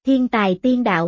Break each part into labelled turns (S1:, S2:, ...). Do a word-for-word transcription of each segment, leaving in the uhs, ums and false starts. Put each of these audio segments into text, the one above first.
S1: Thiên tài tiên đạo.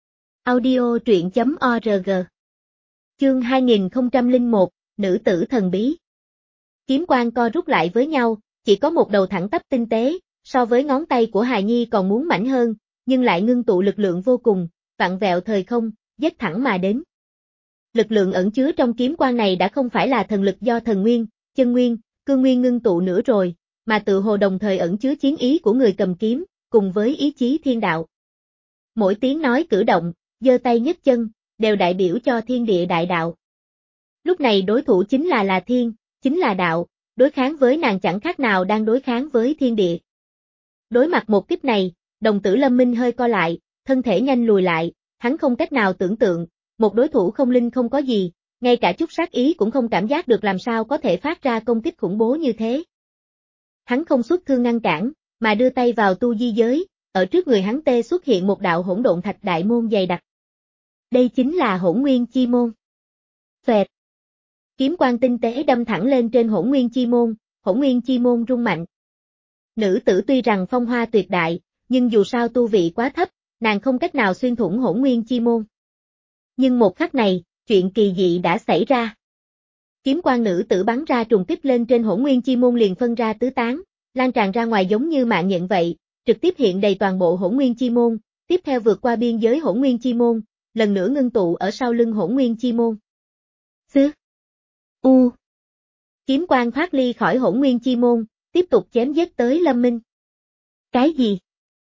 S1: Audio truyện chấm org. Chương hai nghìn không trăm lẻ một, Nữ tử thần bí. Kiếm quang co rút lại với nhau, chỉ có một đầu thẳng tắp tinh tế, so với ngón tay của hài nhi còn muốn mảnh hơn, nhưng lại ngưng tụ lực lượng vô cùng, vặn vẹo thời không, giết thẳng mà đến. Lực lượng ẩn chứa trong kiếm quang này đã không phải là thần lực do thần nguyên, chân nguyên, cương nguyên ngưng tụ nữa rồi, mà tự hồ đồng thời ẩn chứa chiến ý của người cầm kiếm, cùng với ý chí thiên đạo. Mỗi tiếng nói cử động, giơ tay nhấc chân, đều đại biểu cho thiên địa đại đạo. Lúc này đối thủ chính là là thiên, chính là đạo, đối kháng với nàng chẳng khác nào đang đối kháng với thiên địa. Đối mặt một kích này, đồng tử Lâm Minh hơi co lại, thân thể nhanh lùi lại, hắn không cách nào tưởng tượng, một đối thủ không linh không có gì, ngay cả chút sát ý cũng không cảm giác được làm sao có thể phát ra công kích khủng bố như thế. Hắn không xuất thương ngăn cản, mà đưa tay vào tu di giới, ở trước người hắn tê xuất hiện một đạo hỗn độn thạch đại môn dày đặc. Đây chính là Hỗn Nguyên Chi Môn. Phệt. Kiếm quang tinh tế đâm thẳng lên trên Hỗn Nguyên Chi Môn, Hỗn Nguyên Chi Môn rung mạnh. Nữ tử tuy rằng phong hoa tuyệt đại, nhưng dù sao tu vị quá thấp, nàng không cách nào xuyên thủng Hỗn Nguyên Chi Môn. Nhưng một khắc này, chuyện kỳ dị đã xảy ra. Kiếm quang nữ tử bắn ra trùng kích lên trên Hỗn Nguyên Chi Môn liền phân ra tứ tán, lan tràn ra ngoài giống như mạng nhện vậy, trực tiếp hiện đầy toàn bộ Hỗn Nguyên Chi Môn, tiếp theo vượt qua biên giới Hỗn Nguyên Chi Môn, lần nữa ngưng tụ ở sau lưng Hỗn Nguyên Chi Môn. Xứ. U. Kiếm quang thoát ly khỏi Hỗn Nguyên Chi Môn, tiếp tục chém giết tới Lâm Minh. Cái gì?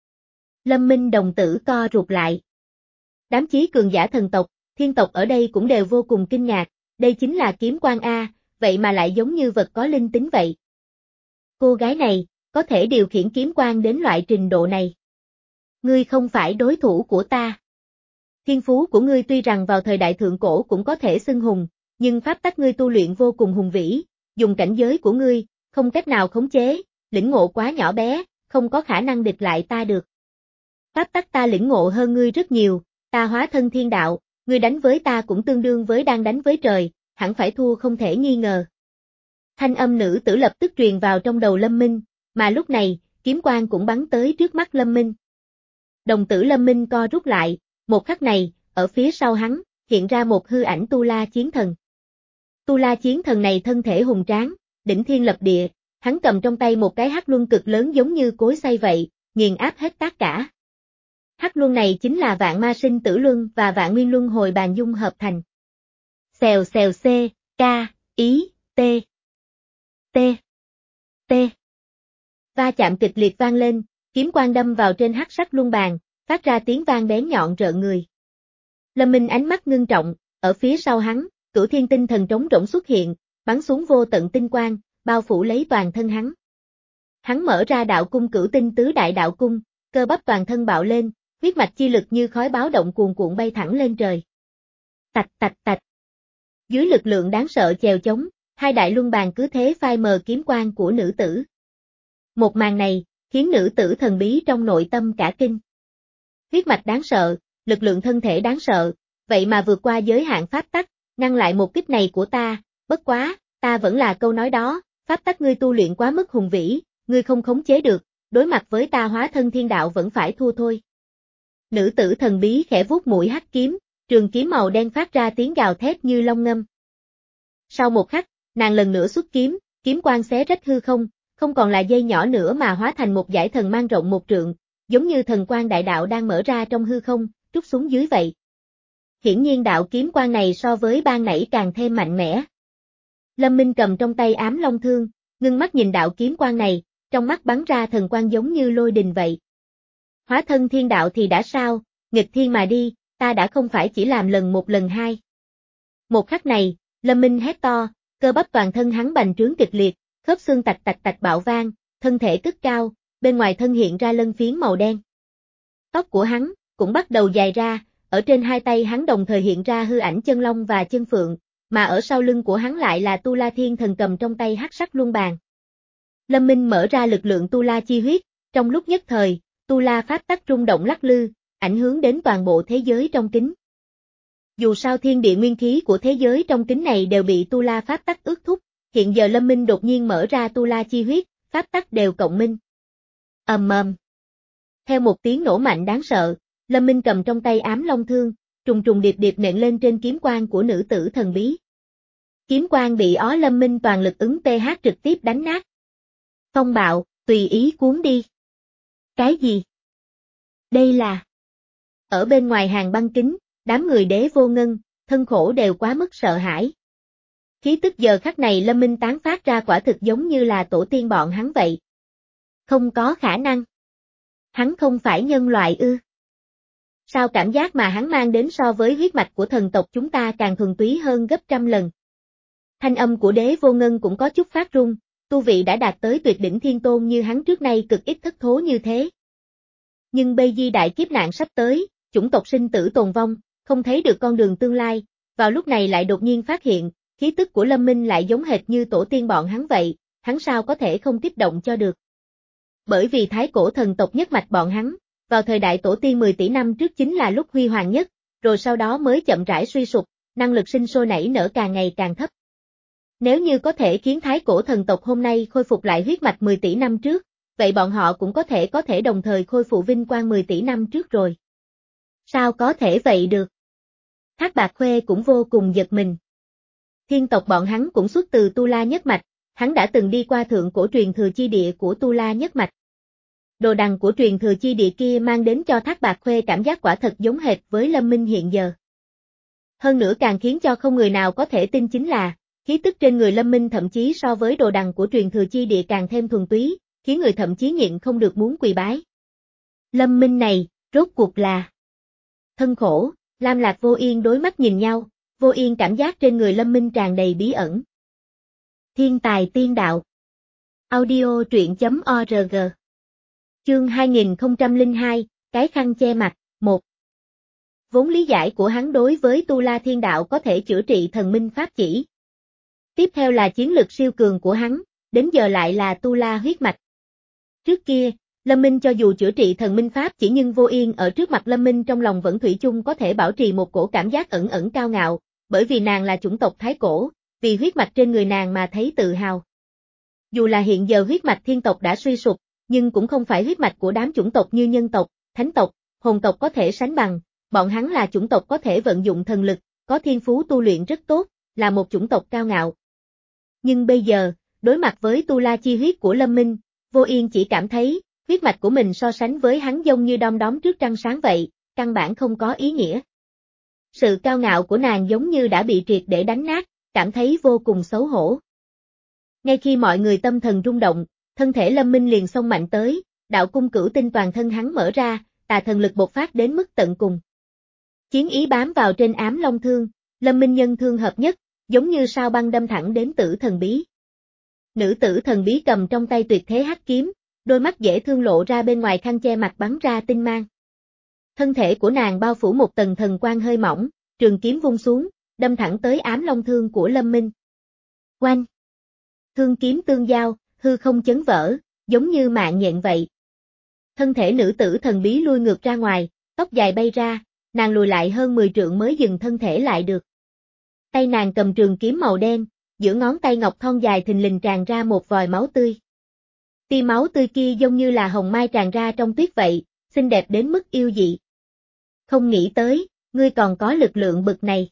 S1: Lâm Minh đồng tử co rụt lại. Đám chí cường giả thần tộc, thiên tộc ở đây cũng đều vô cùng kinh ngạc, đây chính là kiếm quang A, vậy mà lại giống như vật có linh tính vậy. Cô gái này, có thể điều khiển kiếm quang đến loại trình độ này. Ngươi không phải đối thủ của ta. Thiên phú của ngươi tuy rằng vào thời đại thượng cổ cũng có thể xưng hùng, nhưng pháp tắc ngươi tu luyện vô cùng hùng vĩ, dùng cảnh giới của ngươi, không cách nào khống chế, lĩnh ngộ quá nhỏ bé, không có khả năng địch lại ta được. Pháp tắc ta lĩnh ngộ hơn ngươi rất nhiều, ta hóa thân thiên đạo, ngươi đánh với ta cũng tương đương với đang đánh với trời, hẳn phải thua không thể nghi ngờ. Thanh âm nữ tử lập tức truyền vào trong đầu Lâm Minh, mà lúc này, kiếm quang cũng bắn tới trước mắt Lâm Minh. Đồng tử Lâm Minh co rút lại, một khắc này, ở phía sau hắn, hiện ra một hư ảnh Tu La Chiến Thần. Tu La Chiến Thần này thân thể hùng tráng, đỉnh thiên lập địa, hắn cầm trong tay một cái hắc luân cực lớn giống như cối xay vậy, nghiền áp hết tất cả. Hắc luân này chính là Vạn Ma Sinh Tử Luân và Vạn Nguyên Luân Hồi Bàn Dung hợp thành. Xèo xèo c, k, ý, t, t, t. Va chạm kịch liệt vang lên, kiếm quang đâm vào trên hắc sắc luân bàn, phát ra tiếng vang bén nhọn rợn người. Lâm Minh ánh mắt ngưng trọng, ở phía sau hắn, Cửu Thiên Tinh Thần trống rỗng xuất hiện, bắn xuống vô tận tinh quang, bao phủ lấy toàn thân hắn. Hắn mở ra đạo cung Cửu Tinh Tứ Đại Đạo Cung, cơ bắp toàn thân bạo lên, huyết mạch chi lực như khói báo động cuồn cuộn bay thẳng lên trời. Tạch tạch tạch. Dưới lực lượng đáng sợ chèo chống, hai đại luân bàn cứ thế phai mờ kiếm quang của nữ tử. Một màn này, khiến nữ tử thần bí trong nội tâm cả kinh. Huyết mạch đáng sợ, lực lượng thân thể đáng sợ, vậy mà vượt qua giới hạn pháp tắc, ngăn lại một kích này của ta, bất quá, ta vẫn là câu nói đó, pháp tắc ngươi tu luyện quá mức hùng vĩ, ngươi không khống chế được, đối mặt với ta hóa thân thiên đạo vẫn phải thua thôi. Nữ tử thần bí khẽ vuốt mũi hắc kiếm, trường kiếm màu đen phát ra tiếng gào thét như long ngâm. Sau một khắc, nàng lần nữa xuất kiếm, kiếm quang xé rách hư không, không còn là dây nhỏ nữa mà hóa thành một dải thần mang rộng một trượng, giống như thần quang đại đạo đang mở ra trong hư không, trút xuống dưới vậy. Hiển nhiên đạo kiếm quang này so với ban nãy càng thêm mạnh mẽ. Lâm Minh cầm trong tay ám long thương, ngưng mắt nhìn đạo kiếm quang này, trong mắt bắn ra thần quang giống như lôi đình vậy. Hóa thân thiên đạo thì đã sao, nghịch thiên mà đi, ta đã không phải chỉ làm lần một lần hai. Một khắc này, Lâm Minh hét to, cơ bắp toàn thân hắn bành trướng kịch liệt, khớp xương tạch tạch tạch bạo vang, thân thể cất cao, bên ngoài thân hiện ra lân phiến màu đen. Tóc của hắn cũng bắt đầu dài ra, ở trên hai tay hắn đồng thời hiện ra hư ảnh chân long và chân phượng, mà ở sau lưng của hắn lại là Tu La Thiên Thần cầm trong tay hắc sắc luân bàn. Lâm Minh mở ra lực lượng Tu La chi huyết, trong lúc nhất thời, Tu La pháp tắc rung động lắc lư, ảnh hưởng đến toàn bộ thế giới trong kính. Dù sao thiên địa nguyên khí của thế giới trong kính này đều bị Tu La pháp tắc ước thúc, hiện giờ Lâm Minh đột nhiên mở ra Tu La chi huyết, pháp tắc đều cộng minh. Ầm ầm. Theo một tiếng nổ mạnh đáng sợ, Lâm Minh cầm trong tay ám long thương, trùng trùng điệp điệp nện lên trên kiếm quang của nữ tử thần bí. Kiếm quang bị ó Lâm Minh toàn lực ứng tê hát trực tiếp đánh nát. Phong bạo, tùy ý cuốn đi. Cái gì? Đây là... Ở bên ngoài hàng băng kính, đám người Đế Vô Ngân, thân khổ đều quá mức sợ hãi. Khí tức giờ khắc này Lâm Minh tán phát ra quả thực giống như là tổ tiên bọn hắn vậy. Không có khả năng. Hắn không phải nhân loại ư. Sao cảm giác mà hắn mang đến so với huyết mạch của thần tộc chúng ta càng thuần túy hơn gấp trăm lần. Thanh âm của Đế Vô Ngân cũng có chút phát run, tu vị đã đạt tới tuyệt đỉnh thiên tôn như hắn trước nay cực ít thất thố như thế. Nhưng bây di đại kiếp nạn sắp tới, chủng tộc sinh tử tồn vong, không thấy được con đường tương lai, vào lúc này lại đột nhiên phát hiện, khí tức của Lâm Minh lại giống hệt như tổ tiên bọn hắn vậy, hắn sao có thể không kích động cho được. Bởi vì thái cổ thần tộc nhất mạch bọn hắn, vào thời đại tổ tiên mười tỷ năm trước chính là lúc huy hoàng nhất, rồi sau đó mới chậm rãi suy sụp, năng lực sinh sôi nảy nở càng ngày càng thấp. Nếu như có thể khiến thái cổ thần tộc hôm nay khôi phục lại huyết mạch mười tỷ năm trước, vậy bọn họ cũng có thể có thể đồng thời khôi phục vinh quang mười tỷ năm trước rồi. Sao có thể vậy được? Thác Bạt Khuê cũng vô cùng giật mình. Thiên tộc bọn hắn cũng xuất từ Tu La nhất mạch, hắn đã từng đi qua thượng cổ truyền thừa chi địa của Tu La nhất mạch. Đồ đằng của truyền thừa chi địa kia mang đến cho Thác Bạt Khuê cảm giác quả thật giống hệt với Lâm Minh hiện giờ. Hơn nữa càng khiến cho không người nào có thể tin chính là, khí tức trên người Lâm Minh thậm chí so với đồ đằng của truyền thừa chi địa càng thêm thuần túy, khiến người thậm chí nhịn không được muốn quỳ bái. Lâm Minh này, rốt cuộc là... Thân khổ, Lam Lạc Vô Yên đối mắt nhìn nhau, Vô Yên cảm giác trên người Lâm Minh tràn đầy bí ẩn. Thiên tài tiên đạo. Audio truyện chấm org. Chương hai nghìn không trăm lẻ hai, cái khăn che mặt, một. Vốn lý giải của hắn đối với Tu La Thiên Đạo có thể chữa trị thần minh pháp chỉ. Tiếp theo là chiến lực siêu cường của hắn, đến giờ lại là Tu La huyết mạch. Trước kia, Lâm Minh cho dù chữa trị thần minh pháp chỉ nhưng Vô Yên ở trước mặt Lâm Minh trong lòng vẫn thủy chung có thể bảo trì một cổ cảm giác ẩn ẩn cao ngạo, bởi vì nàng là chủng tộc Thái Cổ, vì huyết mạch trên người nàng mà thấy tự hào. Dù là hiện giờ huyết mạch thiên tộc đã suy sụp, nhưng cũng không phải huyết mạch của đám chủng tộc như nhân tộc, thánh tộc, hồn tộc có thể sánh bằng, bọn hắn là chủng tộc có thể vận dụng thần lực, có thiên phú tu luyện rất tốt, là một chủng tộc cao ngạo. Nhưng bây giờ, đối mặt với Tu La chi huyết của Lâm Minh, Vô Yên chỉ cảm thấy, huyết mạch của mình so sánh với hắn giống như đom đóm trước trăng sáng vậy, căn bản không có ý nghĩa. Sự cao ngạo của nàng giống như đã bị triệt để đánh nát, cảm thấy vô cùng xấu hổ. Ngay khi mọi người tâm thần rung động, thân thể Lâm Minh liền xông mạnh tới, đạo cung cửu tinh toàn thân hắn mở ra, tà thần lực bộc phát đến mức tận cùng. Chiến ý bám vào trên ám long thương, Lâm Minh nhân thương hợp nhất, giống như sao băng đâm thẳng đến tử thần bí. Nữ tử thần bí cầm trong tay tuyệt thế hắc kiếm, đôi mắt dễ thương lộ ra bên ngoài khăn che mặt bắn ra tinh mang. Thân thể của nàng bao phủ một tầng thần quang hơi mỏng, trường kiếm vung xuống, đâm thẳng tới ám long thương của Lâm Minh. Oanh! Thương kiếm tương giao, hư không chấn vỡ, giống như mạng nhện vậy. Thân thể nữ tử thần bí lui ngược ra ngoài, tóc dài bay ra, nàng lùi lại hơn mười trượng mới dừng thân thể lại được. Tay nàng cầm trường kiếm màu đen, giữa ngón tay ngọc thon dài thình lình tràn ra một vòi máu tươi. Tia máu tươi kia giống như là hồng mai tràn ra trong tuyết vậy, xinh đẹp đến mức yêu dị. Không nghĩ tới, ngươi còn có lực lượng bực này.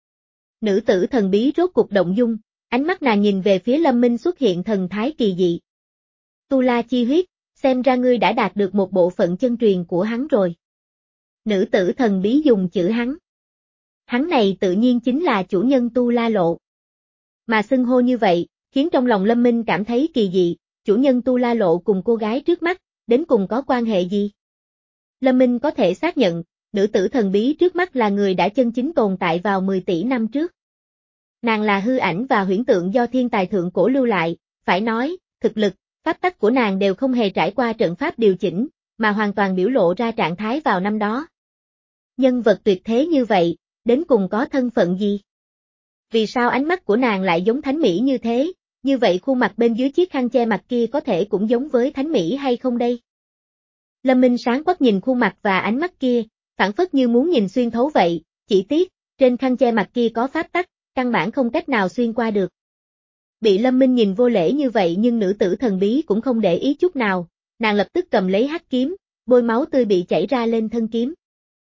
S1: Nữ tử thần bí rốt cuộc động dung, ánh mắt nàng nhìn về phía Lâm Minh xuất hiện thần thái kỳ dị. Tu La chi huyết, xem ra ngươi đã đạt được một bộ phận chân truyền của hắn rồi. Nữ tử thần bí dùng chữ hắn. Hắn này tự nhiên chính là chủ nhân Tu La Lộ. Mà xưng hô như vậy, khiến trong lòng Lâm Minh cảm thấy kỳ dị, chủ nhân Tu La Lộ cùng cô gái trước mắt, đến cùng có quan hệ gì? Lâm Minh có thể xác nhận, nữ tử thần bí trước mắt là người đã chân chính tồn tại vào mười tỷ năm trước. Nàng là hư ảnh và huyễn tượng do thiên tài thượng cổ lưu lại, phải nói, thực lực, pháp tắc của nàng đều không hề trải qua trận pháp điều chỉnh, mà hoàn toàn biểu lộ ra trạng thái vào năm đó. Nhân vật tuyệt thế như vậy, đến cùng có thân phận gì? Vì sao ánh mắt của nàng lại giống thánh mỹ như thế, như vậy khuôn mặt bên dưới chiếc khăn che mặt kia có thể cũng giống với thánh mỹ hay không đây? Lâm Minh sáng quắc nhìn khuôn mặt và ánh mắt kia, phảng phất như muốn nhìn xuyên thấu vậy, chỉ tiếc, trên khăn che mặt kia có pháp tắc, căn bản không cách nào xuyên qua được. Bị Lâm Minh nhìn vô lễ như vậy nhưng nữ tử thần bí cũng không để ý chút nào, nàng lập tức cầm lấy hắc kiếm, bôi máu tươi bị chảy ra lên thân kiếm.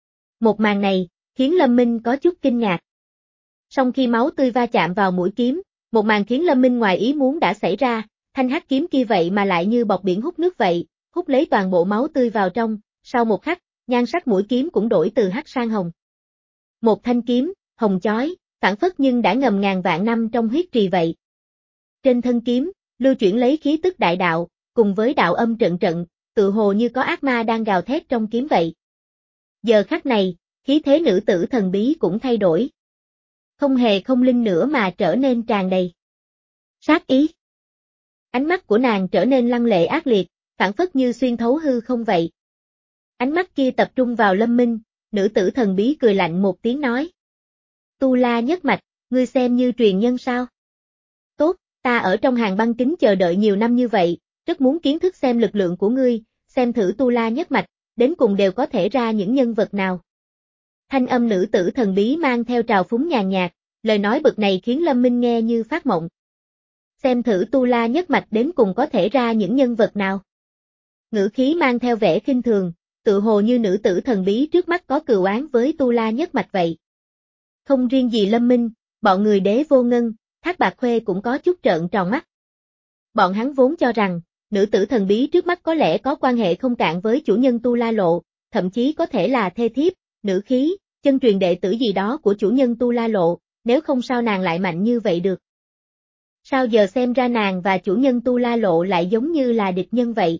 S1: Một màn này, khiến Lâm Minh có chút kinh ngạc. Song khi máu tươi va chạm vào mũi kiếm, một màn khiến Lâm Minh ngoài ý muốn đã xảy ra, thanh hắc kiếm kia vậy mà lại như bọt biển hút nước vậy, hút lấy toàn bộ máu tươi vào trong, sau một khắc, nhan sắc mũi kiếm cũng đổi từ hắc sang hồng. Một thanh kiếm, hồng chói, phảng phất nhưng đã ngầm ngàn vạn năm trong huyết trì vậy. Trên thân kiếm, lưu chuyển lấy khí tức đại đạo, cùng với đạo âm trận trận, tự hồ như có ác ma đang gào thét trong kiếm vậy. Giờ khắc này, khí thế nữ tử thần bí cũng thay đổi. Không hề không linh nữa mà trở nên tràn đầy sát ý. Ánh mắt của nàng trở nên lăng lệ ác liệt, phảng phất như xuyên thấu hư không vậy. Ánh mắt kia tập trung vào Lâm Minh, nữ tử thần bí cười lạnh một tiếng nói. Tu La nhất mạch, ngươi xem như truyền nhân sao? Tốt, ta ở trong hàng băng kính chờ đợi nhiều năm như vậy, rất muốn kiến thức xem lực lượng của ngươi, xem thử Tu La nhất mạch, đến cùng đều có thể ra những nhân vật nào. Thanh âm nữ tử thần bí mang theo trào phúng nhàn nhạt, lời nói bực này khiến Lâm Minh nghe như phát mộng. Xem thử Tu La nhất mạch đến cùng có thể ra những nhân vật nào. Ngữ khí mang theo vẻ khinh thường, tự hồ như nữ tử thần bí trước mắt có cừu oán với Tu La nhất mạch vậy. Không riêng gì Lâm Minh, bọn người Đế Vô Ngân, Thác Bạc Khuê cũng có chút trợn tròn mắt. Bọn hắn vốn cho rằng, nữ tử thần bí trước mắt có lẽ có quan hệ không cạn với chủ nhân Tu La Lộ, thậm chí có thể là thê thiếp, nữ khí, chân truyền đệ tử gì đó của chủ nhân Tu La Lộ, nếu không sao nàng lại mạnh như vậy được. Sao giờ xem ra nàng và chủ nhân Tu La Lộ lại giống như là địch nhân vậy?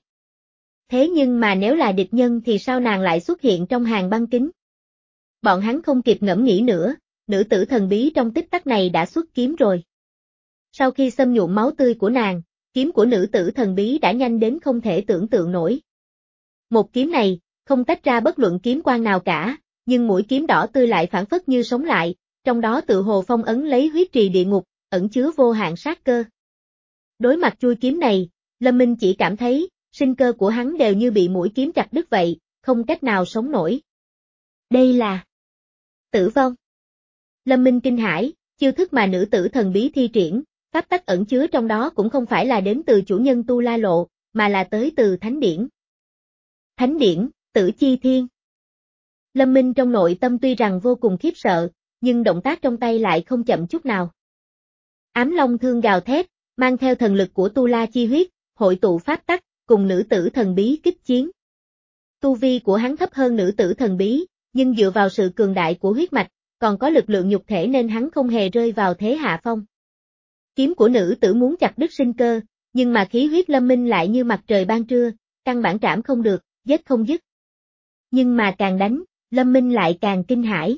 S1: Thế nhưng mà nếu là địch nhân thì sao nàng lại xuất hiện trong hàng băng kính? Bọn hắn không kịp ngẫm nghĩ nữa, nữ tử thần bí trong tích tắc này đã xuất kiếm rồi. Sau khi xâm nhuộm máu tươi của nàng, kiếm của nữ tử thần bí đã nhanh đến không thể tưởng tượng nổi. Một kiếm này, không tách ra bất luận kiếm quang nào cả, nhưng mũi kiếm đỏ tươi lại phảng phất như sống lại, trong đó tự hồ phong ấn lấy huyết trì địa ngục, ẩn chứa vô hạn sát cơ. Đối mặt chui kiếm này, Lâm Minh chỉ cảm thấy, sinh cơ của hắn đều như bị mũi kiếm chặt đứt vậy, không cách nào sống nổi. Đây là tử vong. Lâm Minh kinh hãi, chiêu thức mà nữ tử thần bí thi triển, pháp tắc ẩn chứa trong đó cũng không phải là đến từ chủ nhân Tu La Lộ, mà là tới từ Thánh Điển. Thánh Điển, Tử Chi Thiên. Lâm Minh trong nội tâm tuy rằng vô cùng khiếp sợ, nhưng động tác trong tay lại không chậm chút nào. Ám Long thương gào thét, mang theo thần lực của Tu La chi huyết, hội tụ pháp tắc, cùng nữ tử thần bí kích chiến. Tu vi của hắn thấp hơn nữ tử thần bí, nhưng dựa vào sự cường đại của huyết mạch, còn có lực lượng nhục thể nên hắn không hề rơi vào thế hạ phong. Kiếm của nữ tử muốn chặt đứt sinh cơ, nhưng mà khí huyết Lâm Minh lại như mặt trời ban trưa, căn bản trảm không được, giết không dứt. Nhưng mà càng đánh, Lâm Minh lại càng kinh hãi.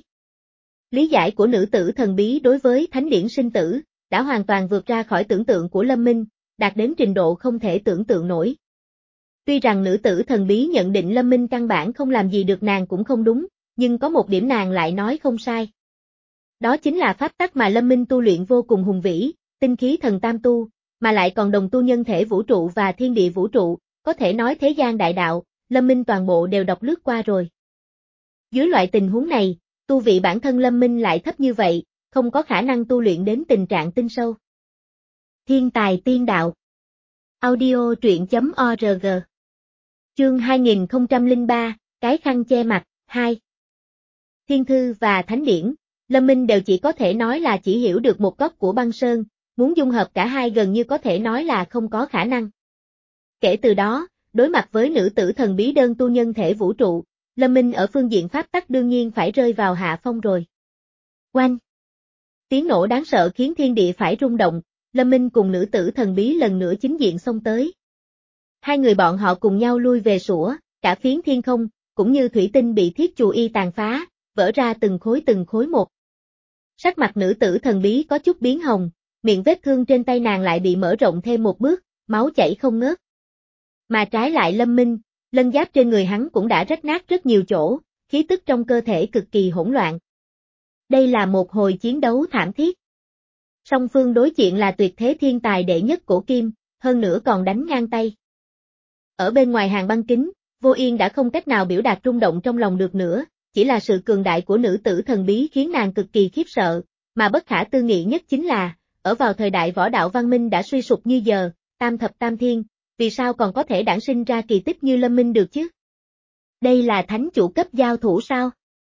S1: Lý giải của nữ tử thần bí đối với thánh điển sinh tử, đã hoàn toàn vượt ra khỏi tưởng tượng của Lâm Minh, đạt đến trình độ không thể tưởng tượng nổi. Tuy rằng nữ tử thần bí nhận định Lâm Minh căn bản không làm gì được nàng cũng không đúng, nhưng có một điểm nàng lại nói không sai. Đó chính là pháp tắc mà Lâm Minh tu luyện vô cùng hùng vĩ, tinh khí thần tam tu, mà lại còn đồng tu nhân thể vũ trụ và thiên địa vũ trụ, có thể nói thế gian đại đạo, Lâm Minh toàn bộ đều đọc lướt qua rồi. Dưới loại tình huống này, tu vị bản thân Lâm Minh lại thấp như vậy, không có khả năng tu luyện đến tình trạng tinh sâu. Thiên tài tiên đạo. Audio truyện chấm org. Chương hai nghìn không trăm lẻ ba, cái khăn che mặt, hai. Thiên thư và thánh điển, Lâm Minh đều chỉ có thể nói là chỉ hiểu được một góc của băng sơn, muốn dung hợp cả hai gần như có thể nói là không có khả năng. Kể từ đó, đối mặt với nữ tử thần bí đơn tu nhân thể vũ trụ, Lâm Minh ở phương diện pháp tắc đương nhiên phải rơi vào hạ phong rồi. Oanh! Tiếng nổ đáng sợ khiến thiên địa phải rung động, Lâm Minh cùng nữ tử thần bí lần nữa chính diện xông tới. Hai người bọn họ cùng nhau lui về sủa, cả phiến thiên không, cũng như thủy tinh bị thiết chù y tàn phá, vỡ ra từng khối từng khối một. Sắc mặt nữ tử thần bí có chút biến hồng, miệng vết thương trên tay nàng lại bị mở rộng thêm một bước, máu chảy không ngớt. Mà trái lại Lâm Minh, lân giáp trên người hắn cũng đã rách nát rất nhiều chỗ, khí tức trong cơ thể cực kỳ hỗn loạn. Đây là một hồi chiến đấu thảm thiết. Song phương đối diện là tuyệt thế thiên tài đệ nhất cổ kim, hơn nữa còn đánh ngang tay. Ở bên ngoài hàng băng kính, Vô Yên đã không cách nào biểu đạt rung động trong lòng được nữa, chỉ là sự cường đại của nữ tử thần bí khiến nàng cực kỳ khiếp sợ, mà bất khả tư nghị nhất chính là, ở vào thời đại võ đạo văn minh đã suy sụp như giờ, tam thập tam thiên, vì sao còn có thể đản sinh ra kỳ tích như Lâm Minh được chứ? Đây là thánh chủ cấp giao thủ sao?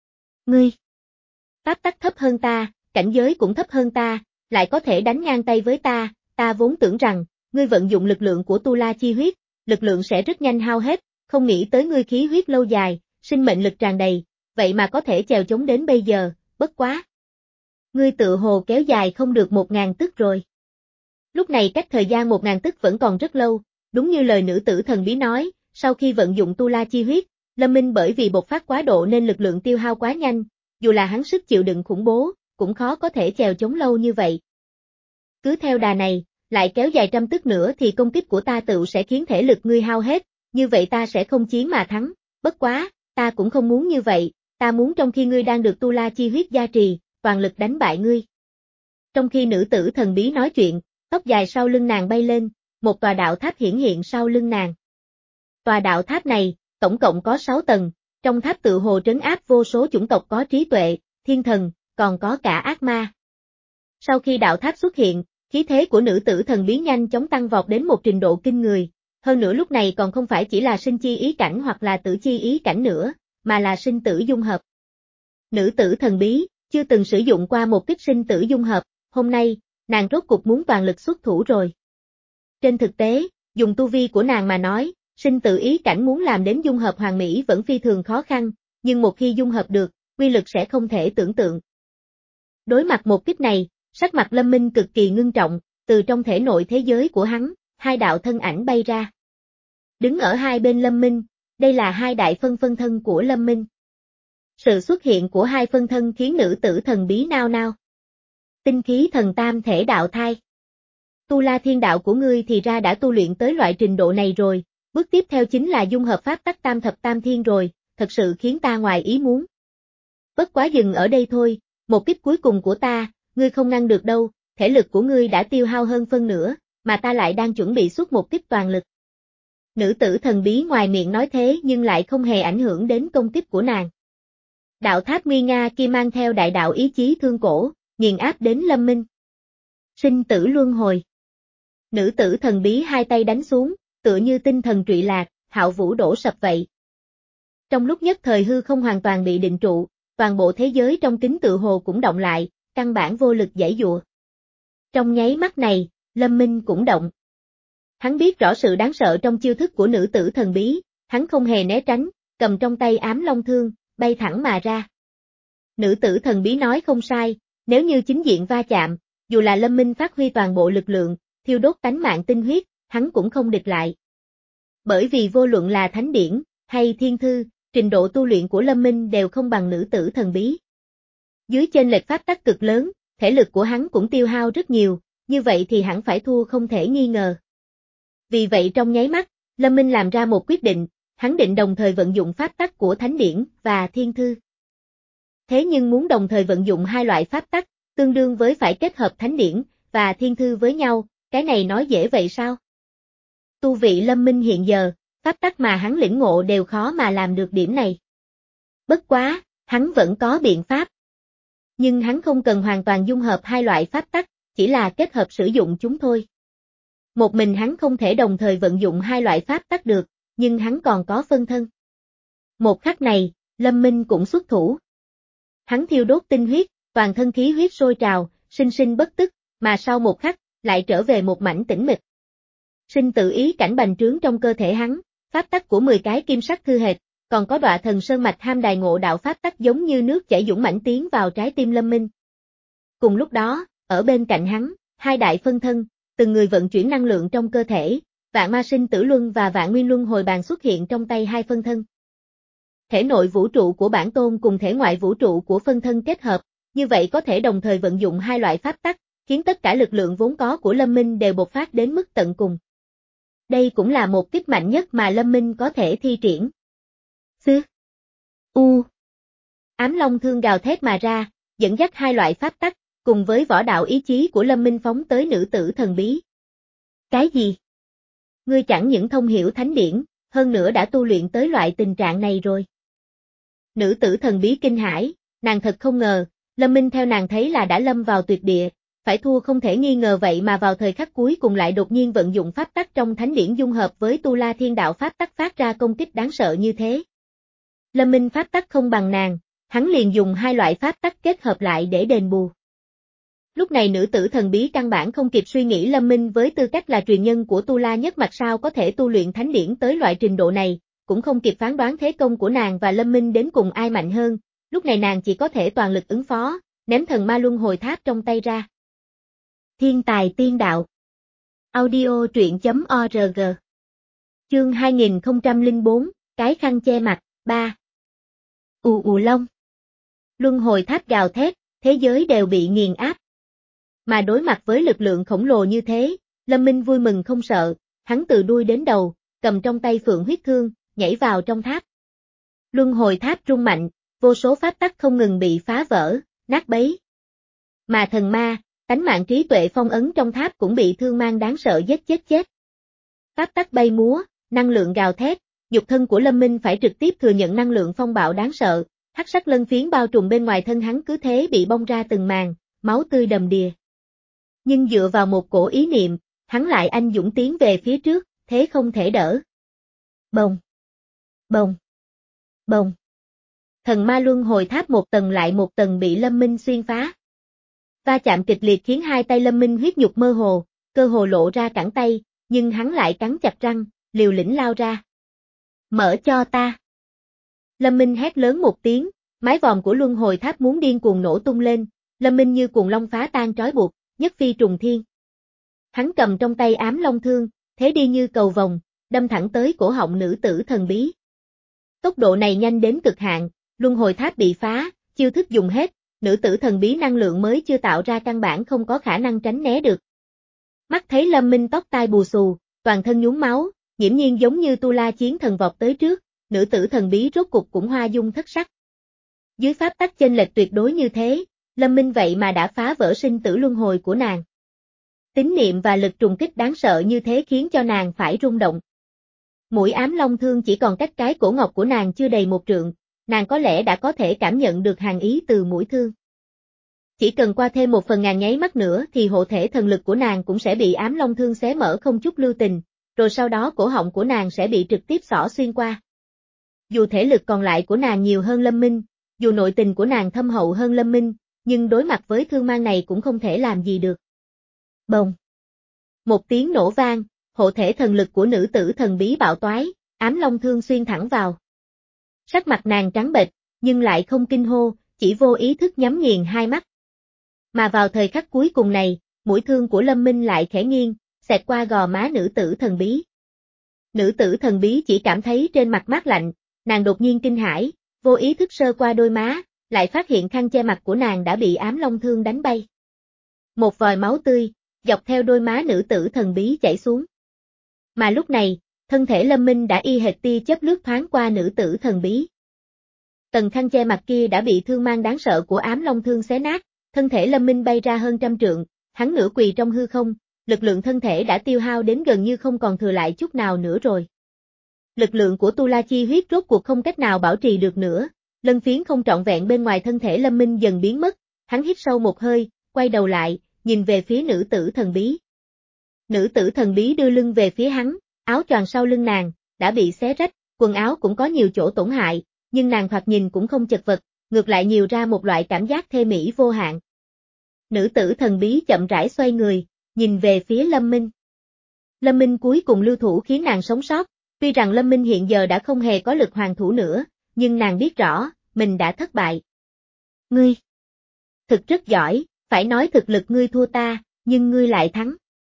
S1: Ngươi, pháp tắc thấp hơn ta, cảnh giới cũng thấp hơn ta, lại có thể đánh ngang tay với ta, ta vốn tưởng rằng, ngươi vận dụng lực lượng của Tu La chi huyết, lực lượng sẽ rất nhanh hao hết, không nghĩ tới ngươi khí huyết lâu dài, sinh mệnh lực tràn đầy, vậy mà có thể chèo chống đến bây giờ, bất quá. Ngươi tự hồ kéo dài không được một ngàn tức rồi. Lúc này cách thời gian một ngàn tức vẫn còn rất lâu, đúng như lời nữ tử thần bí nói, sau khi vận dụng Tu La chi huyết, Lâm Minh bởi vì bộc phát quá độ nên lực lượng tiêu hao quá nhanh, dù là hắn sức chịu đựng khủng bố, cũng khó có thể chèo chống lâu như vậy. Cứ theo đà này, lại kéo dài trăm tức nữa thì công kích của ta tựu sẽ khiến thể lực ngươi hao hết, như vậy ta sẽ không chiến mà thắng, bất quá, ta cũng không muốn như vậy, ta muốn trong khi ngươi đang được Tu La chi huyết gia trì, toàn lực đánh bại ngươi. Trong khi nữ tử thần bí nói chuyện, tóc dài sau lưng nàng bay lên, một tòa đạo tháp hiển hiện sau lưng nàng. Tòa đạo tháp này, tổng cộng có sáu tầng, trong tháp tự hồ trấn áp vô số chủng tộc có trí tuệ, thiên thần, còn có cả ác ma. Sau khi đạo tháp xuất hiện, khí thế của nữ tử thần bí nhanh chóng tăng vọt đến một trình độ kinh người, hơn nữa lúc này còn không phải chỉ là sinh chi ý cảnh hoặc là tử chi ý cảnh nữa, mà là sinh tử dung hợp. Nữ tử thần bí, chưa từng sử dụng qua một kích sinh tử dung hợp, hôm nay, nàng rốt cục muốn toàn lực xuất thủ rồi. Trên thực tế, dùng tu vi của nàng mà nói, sinh tử ý cảnh muốn làm đến dung hợp hoàn mỹ vẫn phi thường khó khăn, nhưng một khi dung hợp được, uy lực sẽ không thể tưởng tượng. Đối mặt một kích này, sắc mặt Lâm Minh cực kỳ ngưng trọng, từ trong thể nội thế giới của hắn, hai đạo thân ảnh bay ra. Đứng ở hai bên Lâm Minh, đây là hai đại phân phân thân của Lâm Minh. Sự xuất hiện của hai phân thân khiến nữ tử thần bí nao nao. Tinh khí thần tam thể đạo thai. Tu La thiên đạo của ngươi thì ra đã tu luyện tới loại trình độ này rồi, bước tiếp theo chính là dung hợp pháp tắc tam thập tam thiên rồi, thật sự khiến ta ngoài ý muốn. Bất quá dừng ở đây thôi, một kích cuối cùng của ta, ngươi không ngăn được đâu, thể lực của ngươi đã tiêu hao hơn phân nửa, mà ta lại đang chuẩn bị xuất một kích toàn lực. Nữ tử thần bí ngoài miệng nói thế nhưng lại không hề ảnh hưởng đến công kích của nàng. Đạo tháp nguy nga kia mang theo đại đạo ý chí thương cổ, nghiền áp đến Lâm Minh. Sinh tử luân hồi. Nữ tử thần bí hai tay đánh xuống, tựa như tinh thần trụy lạc, hạo vũ đổ sập vậy. Trong lúc nhất thời hư không hoàn toàn bị định trụ, toàn bộ thế giới trong kính tự hồ cũng động lại, căn bản vô lực giãy giụa. Trong nháy mắt này, Lâm Minh cũng động. Hắn biết rõ sự đáng sợ trong chiêu thức của nữ tử thần bí, hắn không hề né tránh, cầm trong tay ám long thương, bay thẳng mà ra. Nữ tử thần bí nói không sai, nếu như chính diện va chạm, dù là Lâm Minh phát huy toàn bộ lực lượng, thiêu đốt tánh mạng tinh huyết, hắn cũng không địch lại. Bởi vì vô luận là thánh điển, hay thiên thư, trình độ tu luyện của Lâm Minh đều không bằng nữ tử thần bí. Dưới chênh lệch pháp tắc cực lớn, thể lực của hắn cũng tiêu hao rất nhiều, như vậy thì hẳn phải thua không thể nghi ngờ. Vì vậy trong nháy mắt, Lâm Minh làm ra một quyết định, hắn định đồng thời vận dụng pháp tắc của thánh điển và thiên thư. Thế nhưng muốn đồng thời vận dụng hai loại pháp tắc, tương đương với phải kết hợp thánh điển và thiên thư với nhau, cái này nói dễ vậy sao? Tu vị Lâm Minh hiện giờ, pháp tắc mà hắn lĩnh ngộ đều khó mà làm được điểm này. Bất quá, hắn vẫn có biện pháp. Nhưng hắn không cần hoàn toàn dung hợp hai loại pháp tắc, chỉ là kết hợp sử dụng chúng thôi. Một mình hắn không thể đồng thời vận dụng hai loại pháp tắc được, nhưng hắn còn có phân thân. Một khắc này, Lâm Minh cũng xuất thủ. Hắn thiêu đốt tinh huyết, toàn thân khí huyết sôi trào, sinh sinh bất tức, mà sau một khắc, lại trở về một mảnh tĩnh mịch. Sinh tự ý cảnh bành trướng trong cơ thể hắn, pháp tắc của mười cái kim sắc thư hệt, còn có đọa thần sơn mạch ham đài ngộ đạo pháp tắc giống như nước chảy dũng mãnh tiến vào trái tim Lâm Minh. Cùng lúc đó, ở bên cạnh hắn, hai đại phân thân, từng người vận chuyển năng lượng trong cơ thể, vạn ma sinh tử luân và vạn nguyên luân hồi bàn xuất hiện trong tay hai phân thân. Thể nội vũ trụ của bản tôn cùng thể ngoại vũ trụ của phân thân kết hợp, như vậy có thể đồng thời vận dụng hai loại pháp tắc, khiến tất cả lực lượng vốn có của Lâm Minh đều bộc phát đến mức tận cùng. Đây cũng là một kích mạnh nhất mà Lâm Minh có thể thi triển. Xứ. U. Ám long thương gào thét mà ra, dẫn dắt hai loại pháp tắc, cùng với võ đạo ý chí của Lâm Minh phóng tới nữ tử thần bí. Cái gì? Ngươi chẳng những thông hiểu thánh điển, hơn nữa đã tu luyện tới loại tình trạng này rồi. Nữ tử thần bí kinh hãi, nàng thật không ngờ, Lâm Minh theo nàng thấy là đã lâm vào tuyệt địa, phải thua không thể nghi ngờ vậy mà vào thời khắc cuối cùng lại đột nhiên vận dụng pháp tắc trong thánh điển dung hợp với Tu La thiên đạo pháp tắc phát ra công kích đáng sợ như thế. Lâm Minh pháp tắc không bằng nàng, hắn liền dùng hai loại pháp tắc kết hợp lại để đền bù. Lúc này nữ tử thần bí căn bản không kịp suy nghĩ Lâm Minh với tư cách là truyền nhân của Tu La Nhất Mạch sao có thể tu luyện thánh điển tới loại trình độ này, cũng không kịp phán đoán thế công của nàng và Lâm Minh đến cùng ai mạnh hơn, lúc này nàng chỉ có thể toàn lực ứng phó, ném thần ma luân hồi tháp trong tay ra. Thiên tài tiên đạo. Audio truyện chấm org. Chương hai nghìn không trăm lẻ bốn, cái khăn che mặt, ba. Ù ù long. Luân hồi tháp gào thét, thế giới đều bị nghiền áp. Mà đối mặt với lực lượng khổng lồ như thế, Lâm Minh vui mừng không sợ, hắn từ đuôi đến đầu, cầm trong tay phượng huyết thương, nhảy vào trong tháp. Luân hồi tháp rung mạnh, vô số pháp tắc không ngừng bị phá vỡ, nát bấy. Mà thần ma, tánh mạng trí tuệ phong ấn trong tháp cũng bị thương mang đáng sợ giết chết chết. Pháp tắc bay múa, năng lượng gào thét, nhục thân của Lâm Minh phải trực tiếp thừa nhận năng lượng phong bạo đáng sợ, hắc sắc lân phiến bao trùm bên ngoài thân hắn cứ thế bị bong ra từng màn, máu tươi đầm đìa. Nhưng dựa vào một cổ ý niệm, hắn lại anh dũng tiến về phía trước, thế không thể đỡ. Bồng! Bồng! Bồng! Thần ma luân hồi tháp một tầng lại một tầng bị Lâm Minh xuyên phá. Va chạm kịch liệt khiến hai tay Lâm Minh huyết nhục mơ hồ, cơ hồ lộ ra cẳng tay, nhưng hắn lại cắn chặt răng, liều lĩnh lao ra. Mở cho ta! Lâm Minh hét lớn một tiếng, mái vòm của luân hồi tháp muốn điên cuồng nổ tung lên, Lâm Minh như cuồng long phá tan trói buộc, nhất phi trùng thiên. Hắn cầm trong tay ám long thương, thế đi như cầu vồng, đâm thẳng tới cổ họng nữ tử thần bí. Tốc độ này nhanh đến cực hạn, luân hồi tháp bị phá, chiêu thức dùng hết, nữ tử thần bí năng lượng mới chưa tạo ra căn bản không có khả năng tránh né được. Mắt thấy Lâm Minh tóc tai bù xù, toàn thân nhuốm máu, nghiễm nhiên giống như Tu La chiến thần vọt tới trước, nữ tử thần bí rốt cục cũng hoa dung thất sắc. Dưới pháp tắc chênh lệch tuyệt đối như thế, Lâm Minh vậy mà đã phá vỡ sinh tử luân hồi của nàng. Tín niệm và lực trùng kích đáng sợ như thế khiến cho nàng phải rung động. Mũi ám long thương chỉ còn cách cái cổ ngọc của nàng chưa đầy một trượng, nàng có lẽ đã có thể cảm nhận được hàn ý từ mũi thương. Chỉ cần qua thêm một phần ngàn nháy mắt nữa thì hộ thể thần lực của nàng cũng sẽ bị ám long thương xé mở không chút lưu tình, rồi sau đó cổ họng của nàng sẽ bị trực tiếp xỏ xuyên qua. Dù thể lực còn lại của nàng nhiều hơn Lâm Minh, dù nội tình của nàng thâm hậu hơn Lâm Minh, nhưng đối mặt với thương mang này cũng không thể làm gì được. Bồng! Một tiếng nổ vang, hộ thể thần lực của nữ tử thần bí bạo toái, ám long thương xuyên thẳng vào. Sắc mặt nàng trắng bệch, nhưng lại không kinh hô, chỉ vô ý thức nhắm nghiền hai mắt. Mà vào thời khắc cuối cùng này, mũi thương của Lâm Minh lại khẽ nghiêng, xẹt qua gò má nữ tử thần bí. Nữ tử thần bí chỉ cảm thấy trên mặt mát lạnh, nàng đột nhiên kinh hãi, vô ý thức sơ qua đôi má, lại phát hiện khăn che mặt của nàng đã bị ám long thương đánh bay. Một vòi máu tươi, dọc theo đôi má nữ tử thần bí chảy xuống. Mà lúc này, thân thể Lâm Minh đã y hệt tia chớp lướt thoáng qua nữ tử thần bí. Tầng khăn che mặt kia đã bị thương mang đáng sợ của ám long thương xé nát, thân thể Lâm Minh bay ra hơn trăm trượng, hắn nửa quỳ trong hư không, lực lượng thân thể đã tiêu hao đến gần như không còn thừa lại chút nào nữa rồi. Lực lượng của Tu La chi huyết rốt cuộc không cách nào bảo trì được nữa, lân phiến không trọn vẹn bên ngoài thân thể Lâm Minh dần biến mất, hắn hít sâu một hơi, quay đầu lại, nhìn về phía nữ tử thần bí. Nữ tử thần bí đưa lưng về phía hắn, áo choàng sau lưng nàng, đã bị xé rách, quần áo cũng có nhiều chỗ tổn hại, nhưng nàng thoạt nhìn cũng không chật vật, ngược lại nhiều ra một loại cảm giác thê mỹ vô hạn. Nữ tử thần bí chậm rãi xoay người, nhìn về phía Lâm Minh. Lâm Minh cuối cùng lưu thủ khiến nàng sống sót, tuy rằng Lâm Minh hiện giờ đã không hề có lực hoàn thủ nữa, nhưng nàng biết rõ, mình đã thất bại. Ngươi thực rất giỏi, phải nói thực lực ngươi thua ta, nhưng ngươi lại thắng.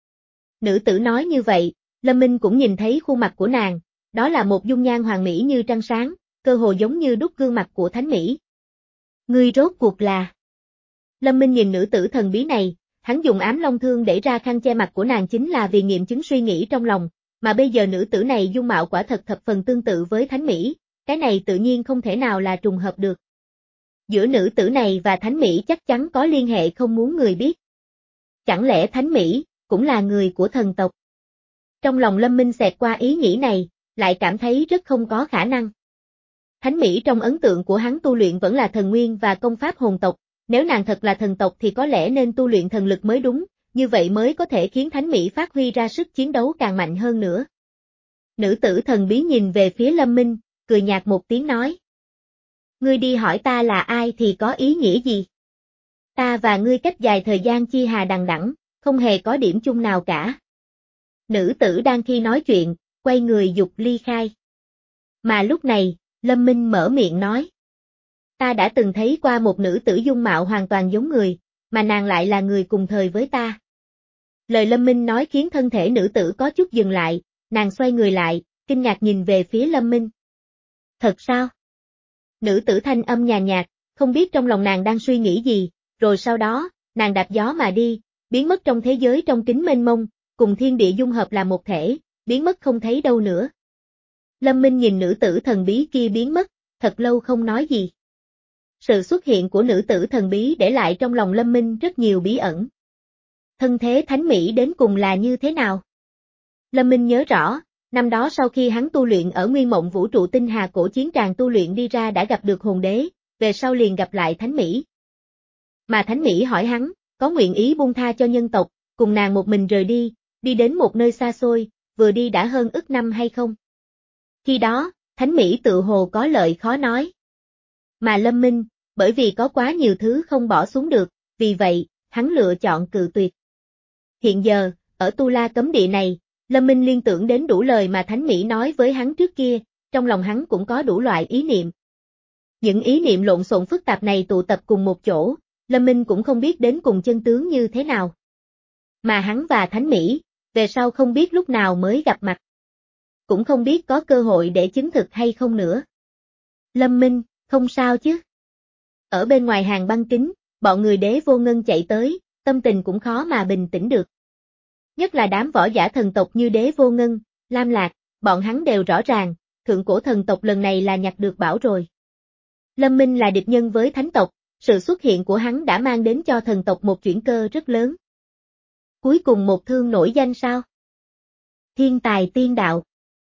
S1: Nữ tử nói như vậy, Lâm Minh cũng nhìn thấy khuôn mặt của nàng, đó là một dung nhan hoàn mỹ như trăng sáng, cơ hồ giống như đúc gương mặt của thánh mỹ. Ngươi rốt cuộc là... Lâm Minh nhìn nữ tử thần bí này, hắn dùng ám long thương để ra khăn che mặt của nàng chính là vì nghiệm chứng suy nghĩ trong lòng, mà bây giờ nữ tử này dung mạo quả thật thập phần tương tự với thánh mỹ, cái này tự nhiên không thể nào là trùng hợp được. Giữa nữ tử này và thánh mỹ chắc chắn có liên hệ không muốn người biết. Chẳng lẽ thánh mỹ cũng là người của thần tộc? Trong lòng Lâm Minh xẹt qua ý nghĩ này, lại cảm thấy rất không có khả năng. Thánh mỹ trong ấn tượng của hắn tu luyện vẫn là thần nguyên và công pháp hồn tộc, nếu nàng thật là thần tộc thì có lẽ nên tu luyện thần lực mới đúng, như vậy mới có thể khiến thánh mỹ phát huy ra sức chiến đấu càng mạnh hơn nữa. Nữ tử thần bí nhìn về phía Lâm Minh, cười nhạt một tiếng nói. Ngươi đi hỏi ta là ai thì có ý nghĩa gì? Ta và ngươi cách dài thời gian chi hà đằng đẵng, không hề có điểm chung nào cả. Nữ tử đang khi nói chuyện, quay người dục ly khai. Mà lúc này, Lâm Minh mở miệng nói. Ta đã từng thấy qua một nữ tử dung mạo hoàn toàn giống người, mà nàng lại là người cùng thời với ta. Lời Lâm Minh nói khiến thân thể nữ tử có chút dừng lại, nàng xoay người lại, kinh ngạc nhìn về phía Lâm Minh. Thật sao? Nữ tử thanh âm nhàn nhạt, không biết trong lòng nàng đang suy nghĩ gì, rồi sau đó, nàng đạp gió mà đi, biến mất trong thế giới trong kính mênh mông, cùng thiên địa dung hợp là một thể, biến mất không thấy đâu nữa. Lâm Minh nhìn nữ tử thần bí kia biến mất, thật lâu không nói gì. Sự xuất hiện của nữ tử thần bí để lại trong lòng Lâm Minh rất nhiều bí ẩn. Thân thế thánh mỹ đến cùng là như thế nào? Lâm Minh nhớ rõ, năm đó sau khi hắn tu luyện ở Nguyên Mộng Vũ Trụ Tinh Hà cổ chiến tràng tu luyện đi ra đã gặp được hồn đế, về sau liền gặp lại thánh mỹ. Mà thánh mỹ hỏi hắn, có nguyện ý buông tha cho nhân tộc, cùng nàng một mình rời đi, đi đến một nơi xa xôi, vừa đi đã hơn ức năm hay không? Khi đó, thánh mỹ tự hồ có lợi khó nói. Mà Lâm Minh, bởi vì có quá nhiều thứ không bỏ xuống được, vì vậy, hắn lựa chọn cự tuyệt. Hiện giờ, ở Tu La cấm địa này, Lâm Minh liên tưởng đến đủ lời mà Thánh Mỹ nói với hắn trước kia, trong lòng hắn cũng có đủ loại ý niệm. Những ý niệm lộn xộn phức tạp này tụ tập cùng một chỗ, Lâm Minh cũng không biết đến cùng chân tướng như thế nào. Mà hắn và Thánh Mỹ, về sau không biết lúc nào mới gặp mặt. Cũng không biết có cơ hội để chứng thực hay không nữa. Lâm Minh, không sao chứ? Ở bên ngoài hàng băng kính, bọn người Đế Vô Ngân chạy tới, tâm tình cũng khó mà bình tĩnh được. Nhất là đám võ giả thần tộc như Đế Vô Ngân, Lam Lạc, bọn hắn đều rõ ràng, thượng cổ thần tộc lần này là nhặt được bảo rồi. Lâm Minh là địch nhân với thánh tộc, sự xuất hiện của hắn đã mang đến cho thần tộc một chuyển cơ rất lớn. Cuối cùng một thương nổi danh sao? Thiên tài tiên đạo.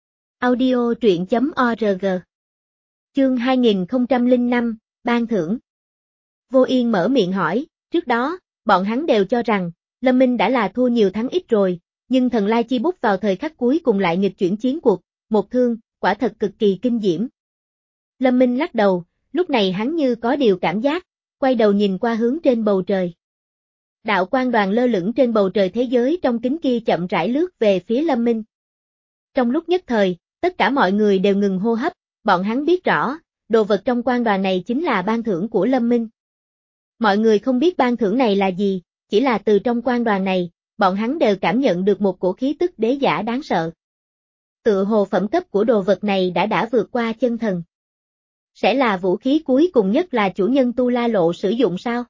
S1: Audio truyện chấm org. Chương hai nghìn không trăm lẻ năm, ban thưởng. Vô Yên mở miệng hỏi, trước đó, bọn hắn đều cho rằng, Lâm Minh đã là thua nhiều thắng ít rồi, nhưng thần lai chi bút vào thời khắc cuối cùng lại nghịch chuyển chiến cuộc, một thương, quả thật cực kỳ kinh diễm. Lâm Minh lắc đầu, lúc này hắn như có điều cảm giác, quay đầu nhìn qua hướng trên bầu trời. Đạo quang đoàn lơ lửng trên bầu trời thế giới trong kính kia chậm rãi lướt về phía Lâm Minh. Trong lúc nhất thời, tất cả mọi người đều ngừng hô hấp, bọn hắn biết rõ, đồ vật trong quang đoàn này chính là ban thưởng của Lâm Minh. Mọi người không biết ban thưởng này là gì, chỉ là từ trong quang đoàn này, bọn hắn đều cảm nhận được một cổ khí tức đế giả đáng sợ. Tựa hồ phẩm cấp của đồ vật này đã đã vượt qua chân thần. Sẽ là vũ khí cuối cùng nhất là chủ nhân Tu La Lộ sử dụng sao?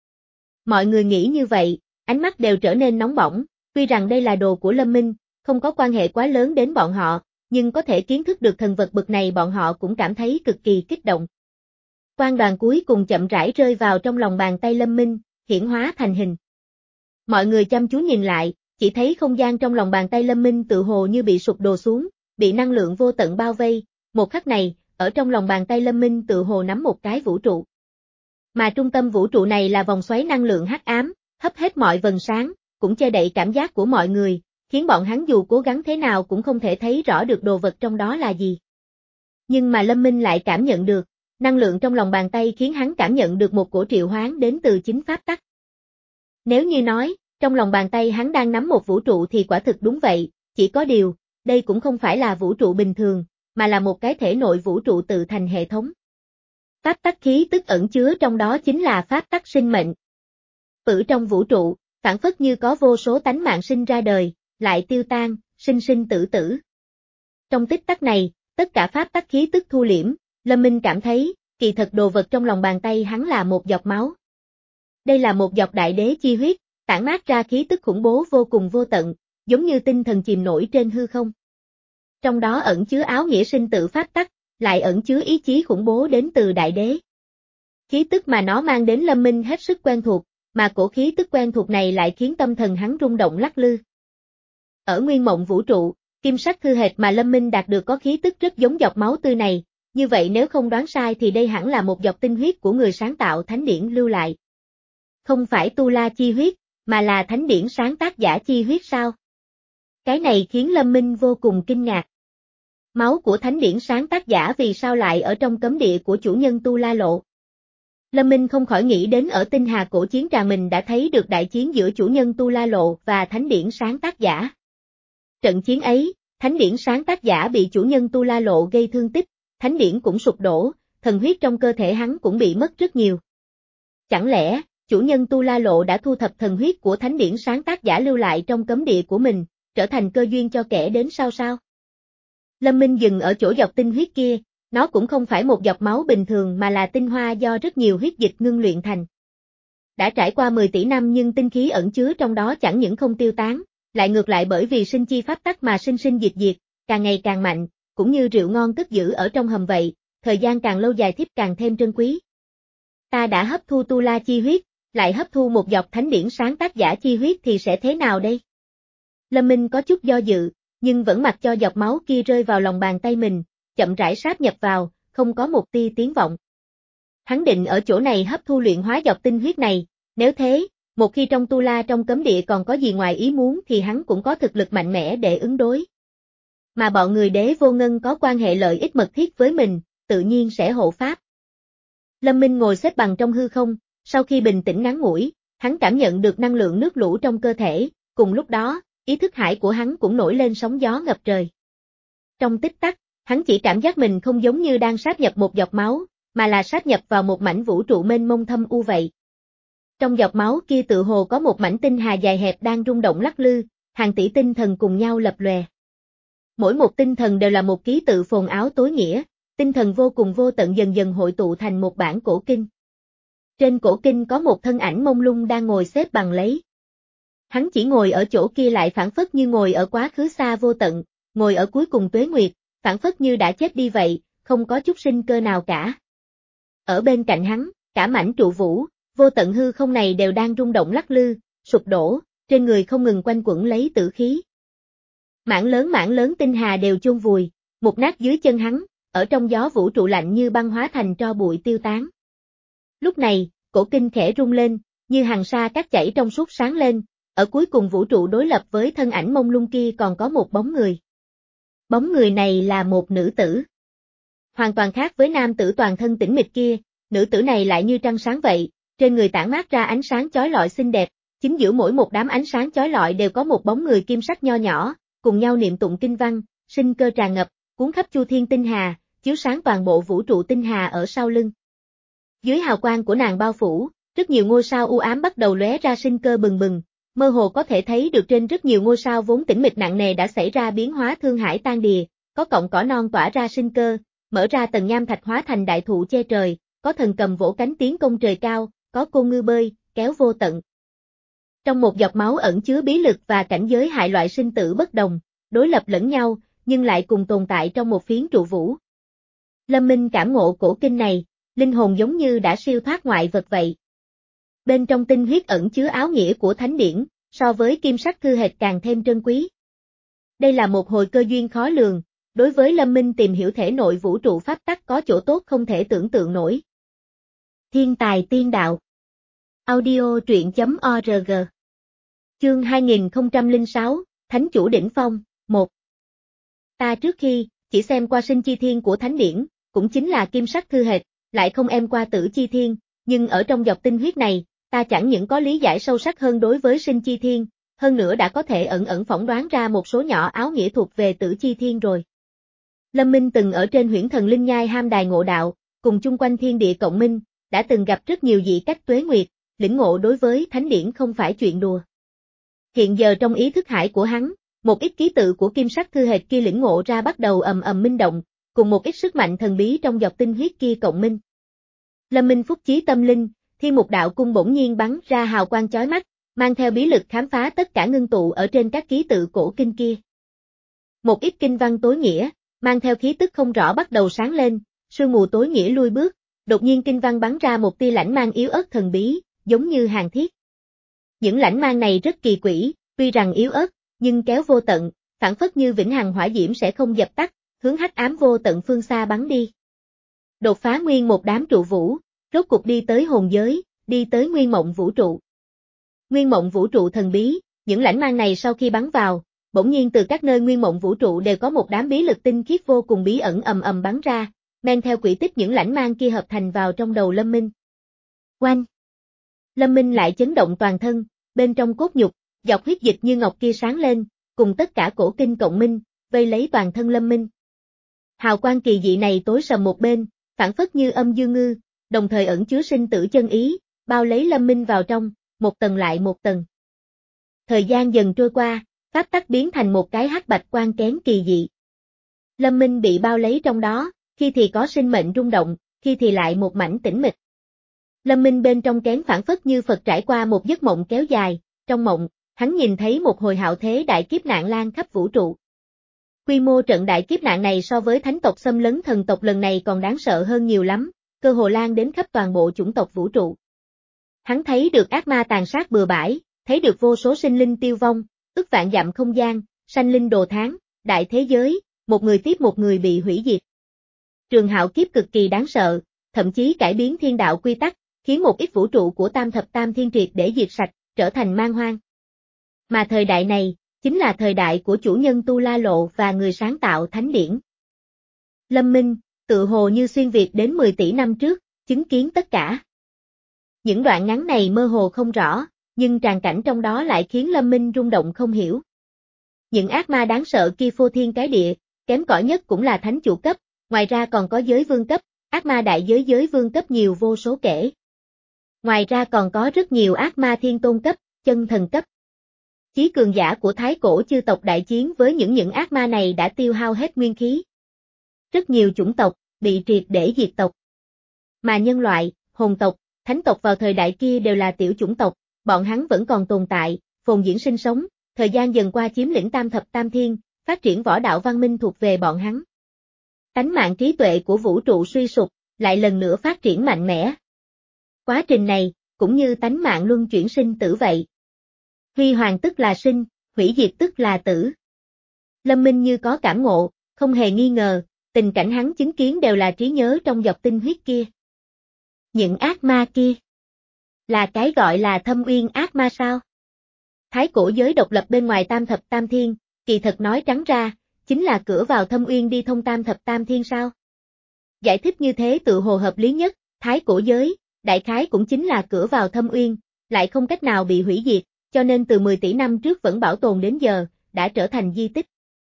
S1: Mọi người nghĩ như vậy, ánh mắt đều trở nên nóng bỏng, tuy rằng đây là đồ của Lâm Minh, không có quan hệ quá lớn đến bọn họ, nhưng có thể kiến thức được thần vật bực này bọn họ cũng cảm thấy cực kỳ kích động. Quang đoàn cuối cùng chậm rãi rơi vào trong lòng bàn tay Lâm Minh, hiển hóa thành hình. Mọi người chăm chú nhìn lại, chỉ thấy không gian trong lòng bàn tay Lâm Minh tự hồ như bị sụp đổ xuống, bị năng lượng vô tận bao vây, một khắc này, ở trong lòng bàn tay Lâm Minh tự hồ nắm một cái vũ trụ. Mà trung tâm vũ trụ này là vòng xoáy năng lượng hắc ám, hấp hết mọi vầng sáng, cũng che đậy cảm giác của mọi người, khiến bọn hắn dù cố gắng thế nào cũng không thể thấy rõ được đồ vật trong đó là gì. Nhưng mà Lâm Minh lại cảm nhận được, năng lượng trong lòng bàn tay khiến hắn cảm nhận được một cổ triệu hoán đến từ chính pháp tắc. Nếu như nói, trong lòng bàn tay hắn đang nắm một vũ trụ thì quả thực đúng vậy, chỉ có điều, đây cũng không phải là vũ trụ bình thường, mà là một cái thể nội vũ trụ tự thành hệ thống. Pháp tắc khí tức ẩn chứa trong đó chính là pháp tắc sinh mệnh. Ở trong vũ trụ, phản phất như có vô số tánh mạng sinh ra đời, lại tiêu tan, sinh sinh tử tử. Trong tích tắc này, tất cả pháp tắc khí tức thu liễm, Lâm Minh cảm thấy, kỳ thật đồ vật trong lòng bàn tay hắn là một giọt máu. Đây là một giọt đại đế chi huyết, tản mát ra khí tức khủng bố vô cùng vô tận, giống như tinh thần chìm nổi trên hư không. Trong đó ẩn chứa áo nghĩa sinh tử pháp tắc, lại ẩn chứa ý chí khủng bố đến từ đại đế. Khí tức mà nó mang đến Lâm Minh hết sức quen thuộc, mà cổ khí tức quen thuộc này lại khiến tâm thần hắn rung động lắc lư. Ở Nguyên Mộng Vũ Trụ, kim sắc thư hệt mà Lâm Minh đạt được có khí tức rất giống giọt máu tươi này, như vậy nếu không đoán sai thì đây hẳn là một giọt tinh huyết của người sáng tạo thánh điển lưu lại. Không phải Tu La chi huyết, mà là thánh điển sáng tác giả chi huyết sao? Cái này khiến Lâm Minh vô cùng kinh ngạc. Máu của thánh điển sáng tác giả vì sao lại ở trong cấm địa của chủ nhân Tu La Lộ? Lâm Minh không khỏi nghĩ đến ở tinh hà cổ chiến trà mình đã thấy được đại chiến giữa chủ nhân Tu La Lộ và thánh điển sáng tác giả. Trận chiến ấy, thánh điển sáng tác giả bị chủ nhân Tu La Lộ gây thương tích, thánh điển cũng sụp đổ, thần huyết trong cơ thể hắn cũng bị mất rất nhiều. Chẳng lẽ, chủ nhân Tu La Lộ đã thu thập thần huyết của thánh điển sáng tác giả lưu lại trong cấm địa của mình, trở thành cơ duyên cho kẻ đến sau sao? Lâm Minh dừng ở chỗ giọt tinh huyết kia, nó cũng không phải một giọt máu bình thường mà là tinh hoa do rất nhiều huyết dịch ngưng luyện thành. Đã trải qua mười tỷ năm nhưng tinh khí ẩn chứa trong đó chẳng những không tiêu tán, lại ngược lại bởi vì sinh chi pháp tắc mà sinh sinh diệt diệt, càng ngày càng mạnh, cũng như rượu ngon cất giữ ở trong hầm vậy, thời gian càng lâu dài thiếp càng thêm trân quý. Ta đã hấp thu tu la chi huyết, lại hấp thu một giọt thánh điển sáng tác giả chi huyết thì sẽ thế nào đây? Lâm Minh có chút do dự, nhưng vẫn mặc cho giọt máu kia rơi vào lòng bàn tay mình, chậm rãi sáp nhập vào, không có một tia tiếng vọng. Hắn định ở chỗ này hấp thu luyện hóa giọt tinh huyết này, nếu thế, một khi trong tu la trong cấm địa còn có gì ngoài ý muốn thì hắn cũng có thực lực mạnh mẽ để ứng đối. Mà bọn người Đế Vô Ngân có quan hệ lợi ích mật thiết với mình, tự nhiên sẽ hộ pháp. Lâm Minh ngồi xếp bằng trong hư không, sau khi bình tĩnh ngắn ngủi, hắn cảm nhận được năng lượng nước lũ trong cơ thể, cùng lúc đó, ý thức hải của hắn cũng nổi lên sóng gió ngập trời. Trong tích tắc, hắn chỉ cảm giác mình không giống như đang sáp nhập một giọt máu, mà là sáp nhập vào một mảnh vũ trụ mênh mông thâm u vậy. Trong giọt máu kia tự hồ có một mảnh tinh hà dài hẹp đang rung động lắc lư, hàng tỷ tinh thần cùng nhau lập lòe. Mỗi một tinh thần đều là một ký tự phồn áo tối nghĩa, tinh thần vô cùng vô tận dần dần hội tụ thành một bản cổ kinh. Trên cổ kinh có một thân ảnh mông lung đang ngồi xếp bằng lấy. Hắn chỉ ngồi ở chỗ kia lại phản phất như ngồi ở quá khứ xa vô tận, ngồi ở cuối cùng tuế nguyệt, phản phất như đã chết đi vậy, không có chút sinh cơ nào cả. Ở bên cạnh hắn, cả mảnh trụ vũ, vô tận hư không này đều đang rung động lắc lư, sụp đổ, trên người không ngừng quanh quẩn lấy tử khí. Mảng lớn mảng lớn tinh hà đều chôn vùi, mục nát dưới chân hắn, ở trong gió vũ trụ lạnh như băng hóa thành tro bụi tiêu tán. Lúc này, cổ kinh khẽ rung lên, như hàng sa cát chảy trong suốt sáng lên, ở cuối cùng vũ trụ đối lập với thân ảnh mông lung kia còn có một bóng người. Bóng người này là một nữ tử. Hoàn toàn khác với nam tử toàn thân tĩnh mịch kia, nữ tử này lại như trăng sáng vậy, trên người tản mát ra ánh sáng chói lọi xinh đẹp, chính giữa mỗi một đám ánh sáng chói lọi đều có một bóng người kim sắc nho nhỏ, cùng nhau niệm tụng kinh văn, sinh cơ tràn ngập, cuốn khắp chu thiên tinh hà, chiếu sáng toàn bộ vũ trụ tinh hà ở sau lưng. Dưới hào quang của nàng bao phủ, rất nhiều ngôi sao u ám bắt đầu lóe ra sinh cơ bừng bừng, mơ hồ có thể thấy được trên rất nhiều ngôi sao vốn tĩnh mịch nặng nề đã xảy ra biến hóa thương hải tan đìa, có cọng cỏ non tỏa ra sinh cơ, mở ra tầng nham thạch hóa thành đại thụ che trời, có thần cầm vỗ cánh tiến công trời cao, có cô ngư bơi, kéo vô tận. Trong một giọt máu ẩn chứa bí lực và cảnh giới hại loại sinh tử bất đồng, đối lập lẫn nhau, nhưng lại cùng tồn tại trong một phiến trụ vũ. Lâm Minh cảm ngộ cổ kinh này, linh hồn giống như đã siêu thoát ngoại vật vậy. Bên trong tinh huyết ẩn chứa áo nghĩa của thánh điển, so với kim sắc thư hệt càng thêm trân quý. Đây là một hồi cơ duyên khó lường, đối với Lâm Minh tìm hiểu thể nội vũ trụ pháp tắc có chỗ tốt không thể tưởng tượng nổi. Thiên tài tiên đạo. Audio truyện chấm org. Chương hai nghìn không trăm lẻ sáu, Thánh chủ đỉnh phong, một. Ta trước khi, chỉ xem qua sinh chi thiên của thánh điển, cũng chính là kim sắc thư hệt, lại không em qua tử chi thiên, nhưng ở trong giọt tinh huyết này, ta chẳng những có lý giải sâu sắc hơn đối với sinh chi thiên, hơn nữa đã có thể ẩn ẩn phỏng đoán ra một số nhỏ áo nghĩa thuộc về tử chi thiên rồi. Lâm Minh từng ở trên huyễn thần linh nhai ham đài ngộ đạo, cùng chung quanh thiên địa cộng minh, đã từng gặp rất nhiều dị cách tuế nguyệt, lĩnh ngộ đối với thánh điển không phải chuyện đùa. Hiện giờ trong ý thức hải của hắn, một ít ký tự của kim sắc thư hệt kia lĩnh ngộ ra bắt đầu ầm ầm minh động, cùng một ít sức mạnh thần bí trong giọt tinh huyết kia cộng minh. Lâm Minh phúc chí tâm linh, thiên mục đạo cung bỗng nhiên bắn ra hào quang chói mắt, mang theo bí lực khám phá tất cả ngưng tụ ở trên các ký tự cổ kinh kia. Một ít kinh văn tối nghĩa, mang theo khí tức không rõ bắt đầu sáng lên, sương mù tối nghĩa lui bước, đột nhiên kinh văn bắn ra một tia lãnh mang yếu ớt thần bí, giống như hàn thiết. Những lãnh mang này rất kỳ quỷ, tuy rằng yếu ớt, nhưng kéo vô tận, phản phất như vĩnh hằng hỏa diễm sẽ không dập tắt, hướng hắc ám vô tận phương xa bắn đi. Đột phá nguyên một đám trụ vũ, rốt cục đi tới hồn giới, đi tới nguyên mộng vũ trụ. Nguyên mộng vũ trụ thần bí, những lãnh mang này sau khi bắn vào, bỗng nhiên từ các nơi nguyên mộng vũ trụ đều có một đám bí lực tinh khiết vô cùng bí ẩn ầm ầm bắn ra, men theo quỹ tích những lãnh mang kia hợp thành vào trong đầu Lâm Minh. Oanh! Lâm Minh lại chấn động toàn thân, bên trong cốt nhục, dọc huyết dịch như ngọc kia sáng lên, cùng tất cả cổ kinh cộng minh, vây lấy toàn thân Lâm Minh. Hào quang kỳ dị này tối sầm một bên, phản phất như âm dương ngư, đồng thời ẩn chứa sinh tử chân ý, bao lấy Lâm Minh vào trong, một tầng lại một tầng. Thời gian dần trôi qua, pháp tắc biến thành một cái hắc bạch quang kén kỳ dị. Lâm Minh bị bao lấy trong đó, khi thì có sinh mệnh rung động, khi thì lại một mảnh tĩnh mịch. Lâm Minh bên trong kén phản phất như Phật trải qua một giấc mộng kéo dài, trong mộng, hắn nhìn thấy một hồi hạo thế đại kiếp nạn lan khắp vũ trụ. Quy mô trận đại kiếp nạn này so với thánh tộc xâm lấn thần tộc lần này còn đáng sợ hơn nhiều lắm, cơ hồ lan đến khắp toàn bộ chủng tộc vũ trụ. Hắn thấy được ác ma tàn sát bừa bãi, thấy được vô số sinh linh tiêu vong, ức vạn dặm không gian, sanh linh đồ thán, đại thế giới, một người tiếp một người bị hủy diệt. Trường hạo kiếp cực kỳ đáng sợ, thậm chí cải biến thiên đạo quy tắc, khiến một ít vũ trụ của tam thập tam thiên triệt để diệt sạch, trở thành man hoang. Mà thời đại này, chính là thời đại của chủ nhân Tu La Lộ và người sáng tạo thánh điển. Lâm Minh, tự hồ như xuyên Việt đến mười tỷ năm trước, chứng kiến tất cả. Những đoạn ngắn này mơ hồ không rõ, nhưng tràn cảnh trong đó lại khiến Lâm Minh rung động không hiểu. Những ác ma đáng sợ kia phô thiên cái địa, kém cỏi nhất cũng là thánh chủ cấp, ngoài ra còn có giới vương cấp, ác ma đại giới giới vương cấp nhiều vô số kể. Ngoài ra còn có rất nhiều ác ma thiên tôn cấp, chân thần cấp. Chí cường giả của thái cổ chư tộc đại chiến với những những ác ma này đã tiêu hao hết nguyên khí. Rất nhiều chủng tộc, bị triệt để diệt tộc. Mà nhân loại, hồn tộc, thánh tộc vào thời đại kia đều là tiểu chủng tộc, bọn hắn vẫn còn tồn tại, phồn diễn sinh sống, thời gian dần qua chiếm lĩnh tam thập tam thiên, phát triển võ đạo văn minh thuộc về bọn hắn. Tánh mạng trí tuệ của vũ trụ suy sụp, lại lần nữa phát triển mạnh mẽ. Quá trình này, cũng như tánh mạng luân chuyển sinh tử vậy. Huy hoàng tức là sinh, hủy diệt tức là tử. Lâm Minh như có cảm ngộ, không hề nghi ngờ, tình cảnh hắn chứng kiến đều là trí nhớ trong giọt tinh huyết kia. Những ác ma kia, là cái gọi là thâm uyên ác ma sao? Thái cổ giới độc lập bên ngoài tam thập tam thiên, kỳ thật nói trắng ra, chính là cửa vào thâm uyên đi thông tam thập tam thiên sao? Giải thích như thế tự hồ hợp lý nhất, thái cổ giới, đại khái cũng chính là cửa vào thâm uyên, lại không cách nào bị hủy diệt, cho nên từ mười tỷ năm trước vẫn bảo tồn đến giờ, đã trở thành di tích.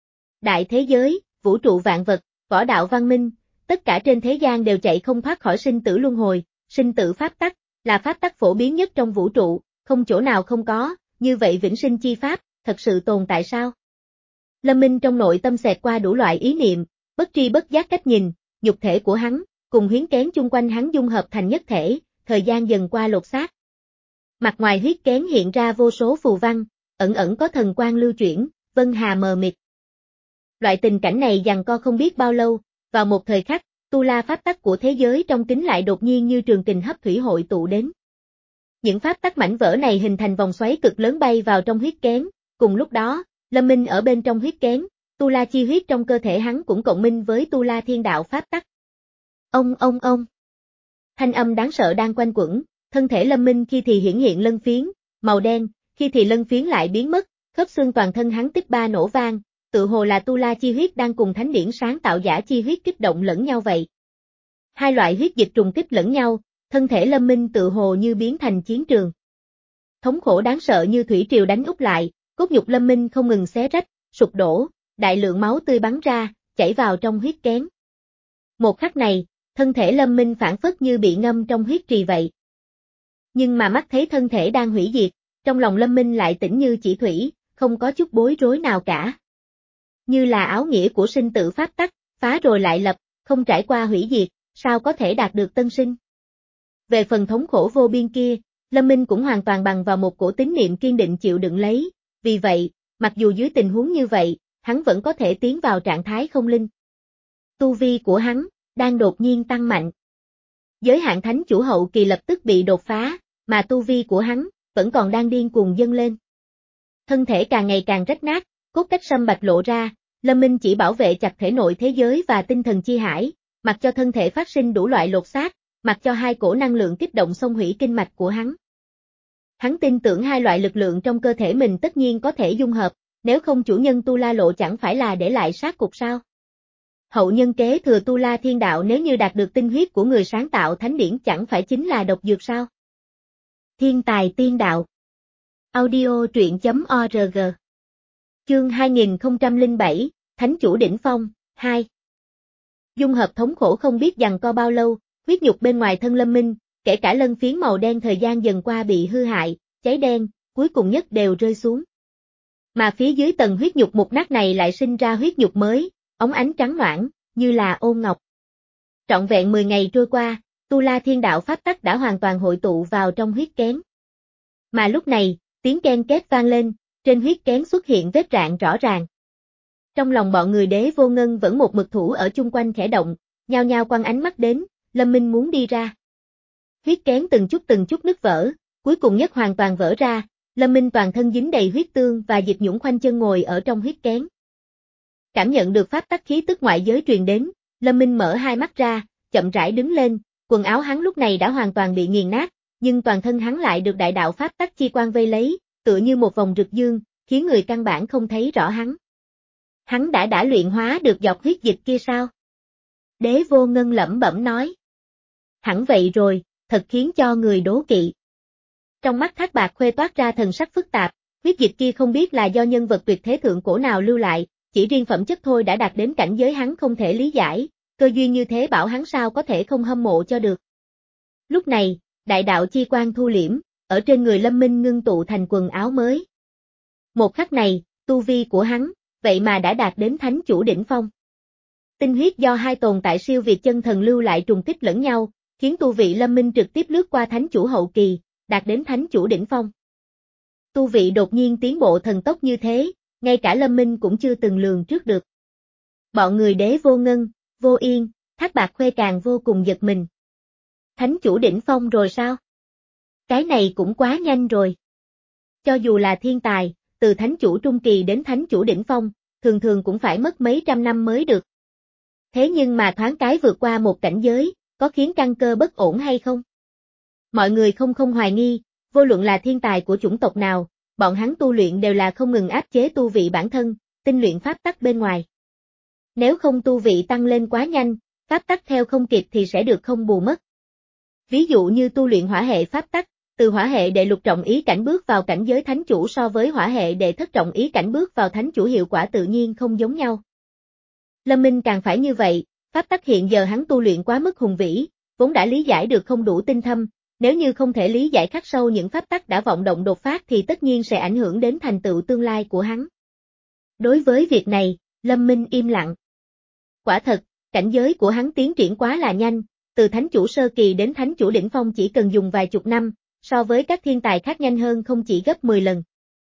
S1: Đại thế giới, vũ trụ vạn vật, võ đạo văn minh, tất cả trên thế gian đều chạy không thoát khỏi sinh tử luân hồi, sinh tử pháp tắc, là pháp tắc phổ biến nhất trong vũ trụ, không chỗ nào không có, như vậy vĩnh sinh chi pháp, thật sự tồn tại sao? Lâm Minh trong nội tâm xẹt qua đủ loại ý niệm, bất tri bất giác cách nhìn, nhục thể của hắn, cùng huyến kén chung quanh hắn dung hợp thành nhất thể, thời gian dần qua lột xác. Mặt ngoài huyết kén hiện ra vô số phù văn, ẩn ẩn có thần quang lưu chuyển, vân hà mờ mịt. Loại tình cảnh này giằng co không biết bao lâu, vào một thời khắc, tu la pháp tắc của thế giới trong kính lại đột nhiên như trường kình hấp thủy hội tụ đến. Những pháp tắc mảnh vỡ này hình thành vòng xoáy cực lớn bay vào trong huyết kén, cùng lúc đó, Lâm Minh ở bên trong huyết kén, tu la chi huyết trong cơ thể hắn cũng cộng minh với tu la thiên đạo pháp tắc. Ông ông ông. Thanh âm đáng sợ đang quanh quẩn, thân thể Lâm Minh khi thì hiển hiện lân phiến, màu đen, khi thì lân phiến lại biến mất, khớp xương toàn thân hắn tích ba nổ vang, tự hồ là tu la chi huyết đang cùng thánh điển sáng tạo giả chi huyết kích động lẫn nhau vậy. Hai loại huyết dịch trùng kích lẫn nhau, thân thể Lâm Minh tự hồ như biến thành chiến trường. Thống khổ đáng sợ như thủy triều đánh úp lại, cốt nhục Lâm Minh không ngừng xé rách, sụp đổ, đại lượng máu tươi bắn ra, chảy vào trong huyết kén. Một khắc này, thân thể Lâm Minh phản phất như bị ngâm trong huyết trì vậy. Nhưng mà mắt thấy thân thể đang hủy diệt, trong lòng Lâm Minh lại tĩnh như chỉ thủy, không có chút bối rối nào cả. Như là áo nghĩa của sinh tử pháp tắc, phá rồi lại lập, không trải qua hủy diệt, sao có thể đạt được tân sinh. Về phần thống khổ vô biên kia, Lâm Minh cũng hoàn toàn bằng vào một cổ tín niệm kiên định chịu đựng lấy, vì vậy, mặc dù dưới tình huống như vậy, hắn vẫn có thể tiến vào trạng thái không linh. Tu vi của hắn, đang đột nhiên tăng mạnh. Giới hạn thánh chủ hậu kỳ lập tức bị đột phá, mà tu vi của hắn, vẫn còn đang điên cuồng dâng lên. Thân thể càng ngày càng rách nát, cốt cách sâm bạch lộ ra, Lâm Minh chỉ bảo vệ chặt thể nội thế giới và tinh thần chi hải, mặc cho thân thể phát sinh đủ loại lột xác, mặc cho hai cổ năng lượng kích động xông hủy kinh mạch của hắn. Hắn tin tưởng hai loại lực lượng trong cơ thể mình tất nhiên có thể dung hợp, nếu không chủ nhân Tu La Lộ chẳng phải là để lại sát cục sao? Hậu nhân kế thừa Tu La Thiên Đạo nếu như đạt được tinh huyết của người sáng tạo thánh điển chẳng phải chính là độc dược sao? Thiên tài tiên đạo. Audio truyện.org. Chương hai nghìn không trăm lẻ bảy, Thánh chủ đỉnh phong, hai. Dung hợp thống khổ không biết giằng co bao lâu, huyết nhục bên ngoài thân Lâm Minh, kể cả lân phiến màu đen thời gian dần qua bị hư hại, cháy đen, cuối cùng nhất đều rơi xuống. Mà phía dưới tầng huyết nhục mục nát này lại sinh ra huyết nhục mới, óng ánh trắng noãn, như là ôn ngọc. Trọn vẹn mười ngày trôi qua, Tu La Thiên Đạo pháp tắc đã hoàn toàn hội tụ vào trong huyết kén. Mà lúc này, tiếng ken két vang lên, trên huyết kén xuất hiện vết rạn rõ ràng. Trong lòng bọn người Đế Vô Ngân vẫn một mực thủ ở chung quanh khẽ động, nhao nhao quăng ánh mắt đến, Lâm Minh muốn đi ra. Huyết kén từng chút từng chút nứt vỡ, cuối cùng nhất hoàn toàn vỡ ra, Lâm Minh toàn thân dính đầy huyết tương và dịch nhũng khoanh chân ngồi ở trong huyết kén. Cảm nhận được pháp tắc khí tức ngoại giới truyền đến, Lâm Minh mở hai mắt ra, chậm rãi đứng lên, quần áo hắn lúc này đã hoàn toàn bị nghiền nát, nhưng toàn thân hắn lại được đại đạo pháp tắc chi quang vây lấy, tựa như một vòng rực dương, khiến người căn bản không thấy rõ hắn. Hắn đã đã luyện hóa được giọt huyết dịch kia sao? Đế Vô Ngân lẩm bẩm nói. Hẳn vậy rồi, thật khiến cho người đố kỵ. Trong mắt Thác Bạt Khuê toát ra thần sắc phức tạp, huyết dịch kia không biết là do nhân vật tuyệt thế thượng cổ nào lưu lại, chỉ riêng phẩm chất thôi đã đạt đến cảnh giới hắn không thể lý giải, cơ duyên như thế bảo hắn sao có thể không hâm mộ cho được. Lúc này, đại đạo chi quang thu liễm, ở trên người Lâm Minh ngưng tụ thành quần áo mới. Một khắc này, tu vi của hắn, vậy mà đã đạt đến thánh chủ đỉnh phong. Tinh huyết do hai tồn tại siêu việt chân thần lưu lại trùng kích lẫn nhau, khiến tu vị Lâm Minh trực tiếp lướt qua thánh chủ hậu kỳ, đạt đến thánh chủ đỉnh phong. Tu vị đột nhiên tiến bộ thần tốc như thế, ngay cả Lâm Minh cũng chưa từng lường trước được. Bọn người Đế Vô Ngân, Vô Yên, Thác Bạt Khuê càng vô cùng giật mình. Thánh chủ đỉnh phong rồi sao? Cái này cũng quá nhanh rồi. Cho dù là thiên tài, từ thánh chủ trung kỳ đến thánh chủ đỉnh phong, thường thường cũng phải mất mấy trăm năm mới được. Thế nhưng mà thoáng cái vượt qua một cảnh giới, có khiến căn cơ bất ổn hay không? Mọi người không không hoài nghi, vô luận là thiên tài của chủng tộc nào, bọn hắn tu luyện đều là không ngừng áp chế tu vị bản thân, tinh luyện pháp tắc bên ngoài. Nếu không tu vị tăng lên quá nhanh, pháp tắc theo không kịp thì sẽ được không bù mất. Ví dụ như tu luyện hỏa hệ pháp tắc, từ hỏa hệ đệ lục trọng ý cảnh bước vào cảnh giới thánh chủ so với hỏa hệ đệ thất trọng ý cảnh bước vào thánh chủ hiệu quả tự nhiên không giống nhau. Lâm Minh càng phải như vậy, pháp tắc hiện giờ hắn tu luyện quá mức hùng vĩ, vốn đã lý giải được không đủ tinh thâm, nếu như không thể lý giải khắc sâu những pháp tắc đã vọng động đột phát thì tất nhiên sẽ ảnh hưởng đến thành tựu tương lai của hắn. Đối với việc này, Lâm Minh im lặng. Quả thật, cảnh giới của hắn tiến triển quá là nhanh, từ thánh chủ sơ kỳ đến thánh chủ đỉnh phong chỉ cần dùng vài chục năm, so với các thiên tài khác nhanh hơn không chỉ gấp mười lần.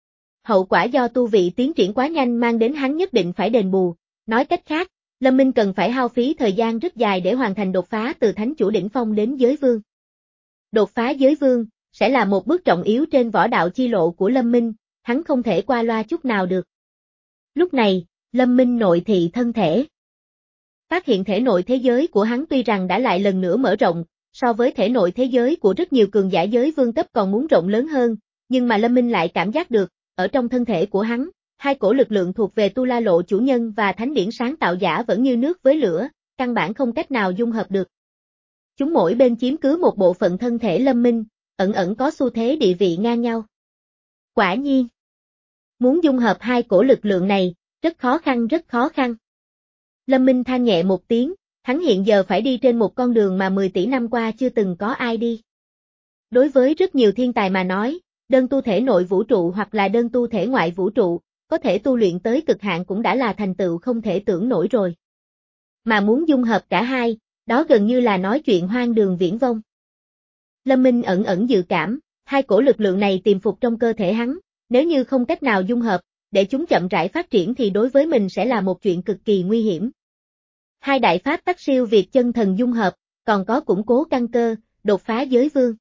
S1: Hậu quả do tu vị tiến triển quá nhanh mang đến hắn nhất định phải đền bù, nói cách khác, Lâm Minh cần phải hao phí thời gian rất dài để hoàn thành đột phá từ thánh chủ đỉnh phong đến giới vương. Đột phá giới vương, sẽ là một bước trọng yếu trên võ đạo chi lộ của Lâm Minh, hắn không thể qua loa chút nào được. Lúc này, Lâm Minh nội thị thân thể. Phát hiện thể nội thế giới của hắn tuy rằng đã lại lần nữa mở rộng, so với thể nội thế giới của rất nhiều cường giả giới vương cấp còn muốn rộng lớn hơn, nhưng mà Lâm Minh lại cảm giác được, ở trong thân thể của hắn, hai cổ lực lượng thuộc về Tu La Lộ chủ nhân và thánh điển sáng tạo giả vẫn như nước với lửa, căn bản không cách nào dung hợp được. Chúng mỗi bên chiếm cứ một bộ phận thân thể Lâm Minh, ẩn ẩn có xu thế địa vị ngang nhau. Quả nhiên, muốn dung hợp hai cổ lực lượng này, rất khó khăn rất khó khăn. Lâm Minh than nhẹ một tiếng, hắn hiện giờ phải đi trên một con đường mà mười tỷ năm qua chưa từng có ai đi. Đối với rất nhiều thiên tài mà nói, đơn tu thể nội vũ trụ hoặc là đơn tu thể ngoại vũ trụ, có thể tu luyện tới cực hạn cũng đã là thành tựu không thể tưởng nổi rồi. Mà muốn dung hợp cả hai, đó gần như là nói chuyện hoang đường viển vông. Lâm Minh ẩn ẩn dự cảm, hai cổ lực lượng này tiềm phục trong cơ thể hắn, nếu như không cách nào dung hợp, để chúng chậm rãi phát triển thì đối với mình sẽ là một chuyện cực kỳ nguy hiểm. Hai đại pháp tắc siêu việt chân thần dung hợp, còn có củng cố căn cơ, đột phá giới vương.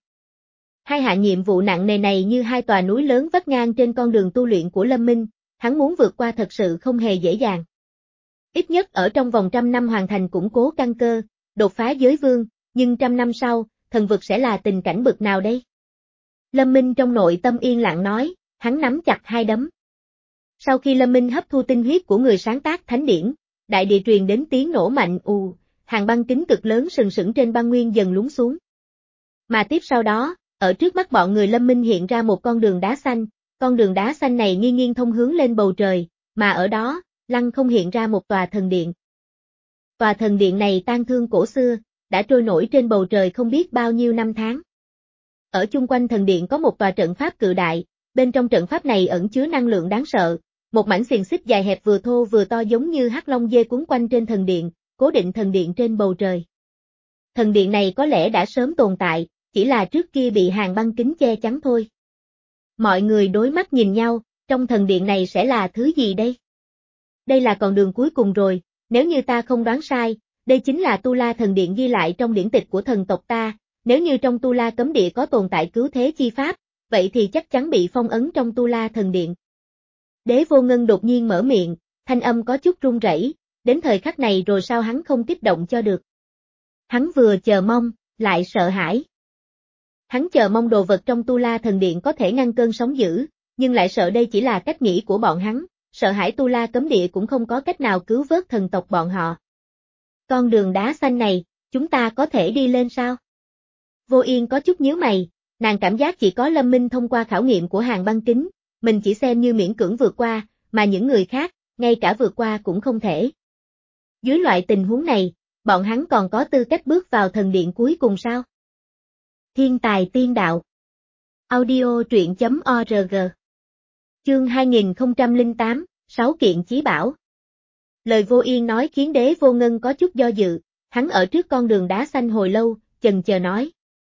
S1: Hai hạ nhiệm vụ nặng nề này như hai tòa núi lớn vắt ngang trên con đường tu luyện của Lâm Minh, hắn muốn vượt qua thật sự không hề dễ dàng. Ít nhất ở trong vòng trăm năm hoàn thành củng cố căn cơ, đột phá giới vương, nhưng trăm năm sau, thần vực sẽ là tình cảnh bực nào đây? Lâm Minh trong nội tâm yên lặng nói, hắn nắm chặt hai đấm. Sau khi Lâm Minh hấp thu tinh huyết của người sáng tác thánh điển, đại địa truyền đến tiếng nổ mạnh ù, hàng băng kính cực lớn sừng sững trên băng nguyên dần lún xuống. Mà tiếp sau đó, ở trước mắt bọn người Lâm Minh hiện ra một con đường đá xanh, con đường đá xanh này nghiêng nghiêng thông hướng lên bầu trời, mà ở đó, lăng không hiện ra một tòa thần điện. Tòa thần điện này tang thương cổ xưa, đã trôi nổi trên bầu trời không biết bao nhiêu năm tháng. Ở chung quanh thần điện có một tòa trận pháp cự đại, bên trong trận pháp này ẩn chứa năng lượng đáng sợ, một mảnh xiềng xích dài hẹp vừa thô vừa to giống như hắc long dê quấn quanh trên thần điện, cố định thần điện trên bầu trời. Thần điện này có lẽ đã sớm tồn tại, chỉ là trước kia bị hàng băng kính che chắn thôi. Mọi người đối mắt nhìn nhau, trong thần điện này sẽ là thứ gì đây? Đây là con đường cuối cùng rồi, nếu như ta không đoán sai, đây chính là Tu La thần điện ghi lại trong điển tịch của thần tộc ta, nếu như trong Tu La cấm địa có tồn tại cứu thế chi pháp, vậy thì chắc chắn bị phong ấn trong Tu La thần điện. Đế Vô Ngân đột nhiên mở miệng, thanh âm có chút run rẩy, đến thời khắc này rồi sao hắn không kích động cho được. Hắn vừa chờ mong, lại sợ hãi. Hắn chờ mong đồ vật trong Tu La thần điện có thể ngăn cơn sóng dữ, nhưng lại sợ đây chỉ là cách nghĩ của bọn hắn, sợ hãi Tu La cấm địa cũng không có cách nào cứu vớt thần tộc bọn họ. Con đường đá xanh này, chúng ta có thể đi lên sao? Vô Yên có chút nhíu mày, nàng cảm giác chỉ có Lâm Minh thông qua khảo nghiệm của hàng băng kính, mình chỉ xem như miễn cưỡng vượt qua, mà những người khác, ngay cả vượt qua cũng không thể. Dưới loại tình huống này, bọn hắn còn có tư cách bước vào thần điện cuối cùng sao? Thiên tài tiên đạo. Audio truyện chấm org. Chương hai nghìn không trăm lẻ tám, sáu kiện chí bảo. Lời Vô Yên nói khiến Đế Vô Ngân có chút do dự, hắn ở trước con đường đá xanh hồi lâu, chần chờ nói.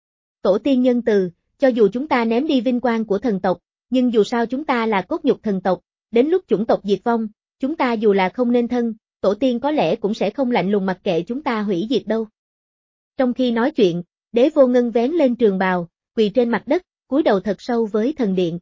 S1: Tổ tiên nhân từ, cho dù chúng ta ném đi vinh quang của thần tộc, nhưng dù sao chúng ta là cốt nhục thần tộc, đến lúc chủng tộc diệt vong, chúng ta dù là không nên thân, tổ tiên có lẽ cũng sẽ không lạnh lùng mặc kệ chúng ta hủy diệt đâu. Trong khi nói chuyện, Đế Vô Ngân vén lên trường bào, quỳ trên mặt đất, cúi đầu thật sâu với thần điện.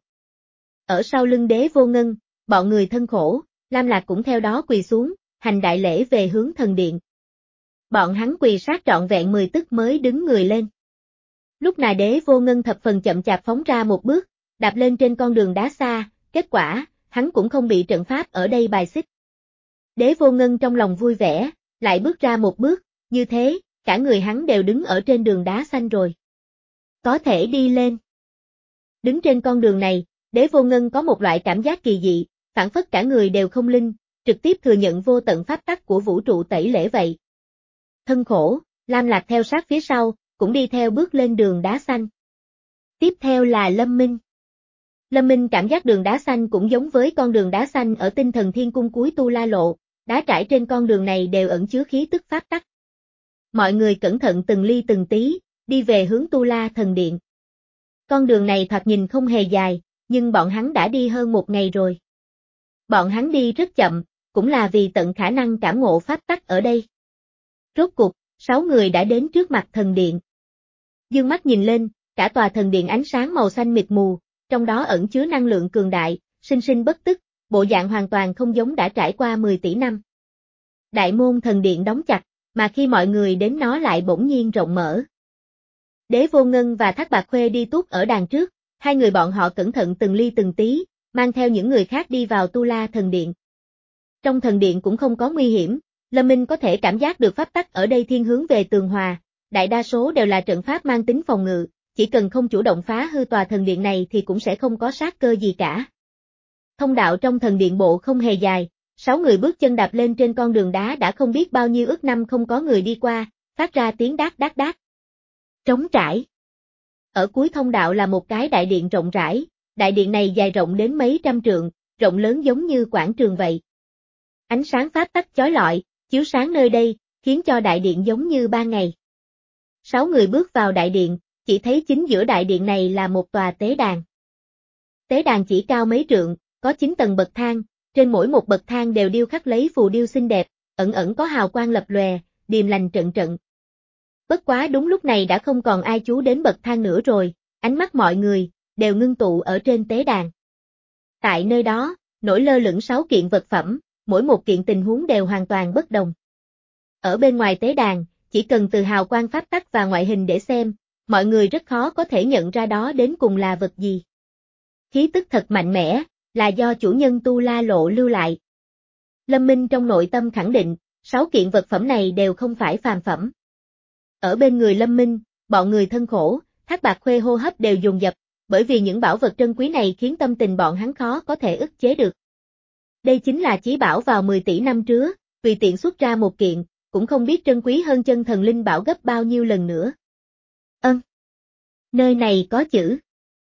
S1: Ở sau lưng Đế Vô Ngân, bọn người thân khổ, Lam Lạc cũng theo đó quỳ xuống, hành đại lễ về hướng thần điện. Bọn hắn quỳ sát trọn vẹn mười tức mới đứng người lên. Lúc này Đế Vô Ngân thập phần chậm chạp phóng ra một bước, đạp lên trên con đường đá xa, kết quả, hắn cũng không bị trận pháp ở đây bài xích. Đế Vô Ngân trong lòng vui vẻ, lại bước ra một bước, như thế, cả người hắn đều đứng ở trên đường đá xanh rồi. Có thể đi lên. Đứng trên con đường này, Đế Vô Ngân có một loại cảm giác kỳ dị, phản phất cả người đều không linh, trực tiếp thừa nhận vô tận pháp tắc của vũ trụ tẩy lễ vậy. Thân khổ, Lam Lạc theo sát phía sau, cũng đi theo bước lên đường đá xanh. Tiếp theo là Lâm Minh. Lâm Minh cảm giác đường đá xanh cũng giống với con đường đá xanh ở tinh thần thiên cung cuối Tu La lộ, đá trải trên con đường này đều ẩn chứa khí tức pháp tắc. Mọi người cẩn thận từng ly từng tí, đi về hướng Tu La thần điện. Con đường này thoạt nhìn không hề dài, nhưng bọn hắn đã đi hơn một ngày rồi. Bọn hắn đi rất chậm, cũng là vì tận khả năng cảm ngộ pháp tắc ở đây. Rốt cục, sáu người đã đến trước mặt thần điện. Dương mắt nhìn lên, cả tòa thần điện ánh sáng màu xanh mịt mù, trong đó ẩn chứa năng lượng cường đại, sinh sinh bất tức, bộ dạng hoàn toàn không giống đã trải qua mười tỷ năm. Đại môn thần điện đóng chặt, mà khi mọi người đến nó lại bỗng nhiên rộng mở. Đế Vô Ngân và Thác Bạc Khuê đi tuốt ở đàn trước, hai người bọn họ cẩn thận từng ly từng tí, mang theo những người khác đi vào Tu La thần điện. Trong thần điện cũng không có nguy hiểm, Lâm Minh có thể cảm giác được pháp tắc ở đây thiên hướng về tường hòa, đại đa số đều là trận pháp mang tính phòng ngự, chỉ cần không chủ động phá hư tòa thần điện này thì cũng sẽ không có sát cơ gì cả. Thông đạo trong thần điện bộ không hề dài, sáu người bước chân đạp lên trên con đường đá đã không biết bao nhiêu ức năm không có người đi qua, phát ra tiếng đát đát đát. Trống trải. Ở cuối thông đạo là một cái đại điện rộng rãi, đại điện này dài rộng đến mấy trăm trượng, rộng lớn giống như quảng trường vậy. Ánh sáng pháp tắc chói lọi, chiếu sáng nơi đây, khiến cho đại điện giống như ban ngày. Sáu người bước vào đại điện, chỉ thấy chính giữa đại điện này là một tòa tế đàn. Tế đàn chỉ cao mấy trượng, có chín tầng bậc thang, trên mỗi một bậc thang đều điêu khắc lấy phù điêu xinh đẹp, ẩn ẩn có hào quang lập lòe, điềm lành trận trận. Bất quá đúng lúc này đã không còn ai chú đến bậc thang nữa rồi, ánh mắt mọi người đều ngưng tụ ở trên tế đàn. Tại nơi đó, nổi lơ lửng sáu kiện vật phẩm, mỗi một kiện tình huống đều hoàn toàn bất đồng. Ở bên ngoài tế đàn, chỉ cần từ hào quang pháp tắc và ngoại hình để xem, mọi người rất khó có thể nhận ra đó đến cùng là vật gì. Khí tức thật mạnh mẽ, là do chủ nhân Tu La Lộ lưu lại. Lâm Minh trong nội tâm khẳng định, sáu kiện vật phẩm này đều không phải phàm phẩm. Ở bên người Lâm Minh, bọn người thân khổ, Thác Bạt Khuê hô hấp đều dồn dập, bởi vì những bảo vật trân quý này khiến tâm tình bọn hắn khó có thể ức chế được. Đây chính là chí bảo vào mười tỷ năm trước, tùy tiện xuất ra một kiện, cũng không biết trân quý hơn chân thần linh bảo gấp bao nhiêu lần nữa. Ân. Nơi này có chữ.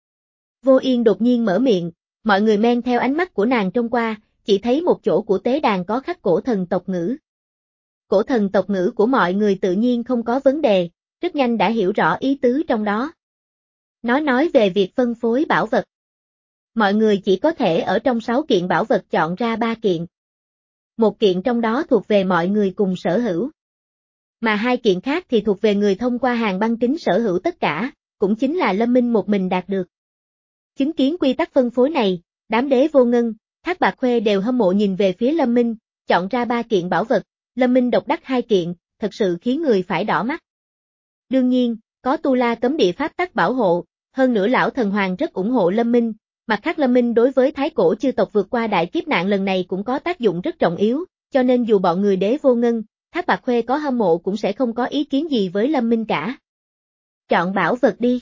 S1: Vô Yên đột nhiên mở miệng, mọi người men theo ánh mắt của nàng trông qua, chỉ thấy một chỗ của tế đàn có khắc cổ thần tộc ngữ. Cổ thần tộc ngữ của mọi người tự nhiên không có vấn đề, rất nhanh đã hiểu rõ ý tứ trong đó. Nó nói về việc phân phối bảo vật. Mọi người chỉ có thể ở trong sáu kiện bảo vật chọn ra ba kiện. Một kiện trong đó thuộc về mọi người cùng sở hữu. Mà hai kiện khác thì thuộc về người thông qua hàng băng kính sở hữu tất cả, cũng chính là Lâm Minh một mình đạt được. Chứng kiến quy tắc phân phối này, đám Đế Vô Ngân, Thác Bạt Khuê đều hâm mộ nhìn về phía Lâm Minh, chọn ra ba kiện bảo vật, Lâm Minh độc đắc hai kiện, thật sự khiến người phải đỏ mắt. Đương nhiên, có Tu La cấm địa pháp tắc bảo hộ, hơn nữa lão thần hoàng rất ủng hộ Lâm Minh, mặt khác Lâm Minh đối với thái cổ chư tộc vượt qua đại kiếp nạn lần này cũng có tác dụng rất trọng yếu, cho nên dù bọn người Đế Vô Ngân, Thác Bạt Khuê có hâm mộ cũng sẽ không có ý kiến gì với Lâm Minh cả. Chọn bảo vật đi.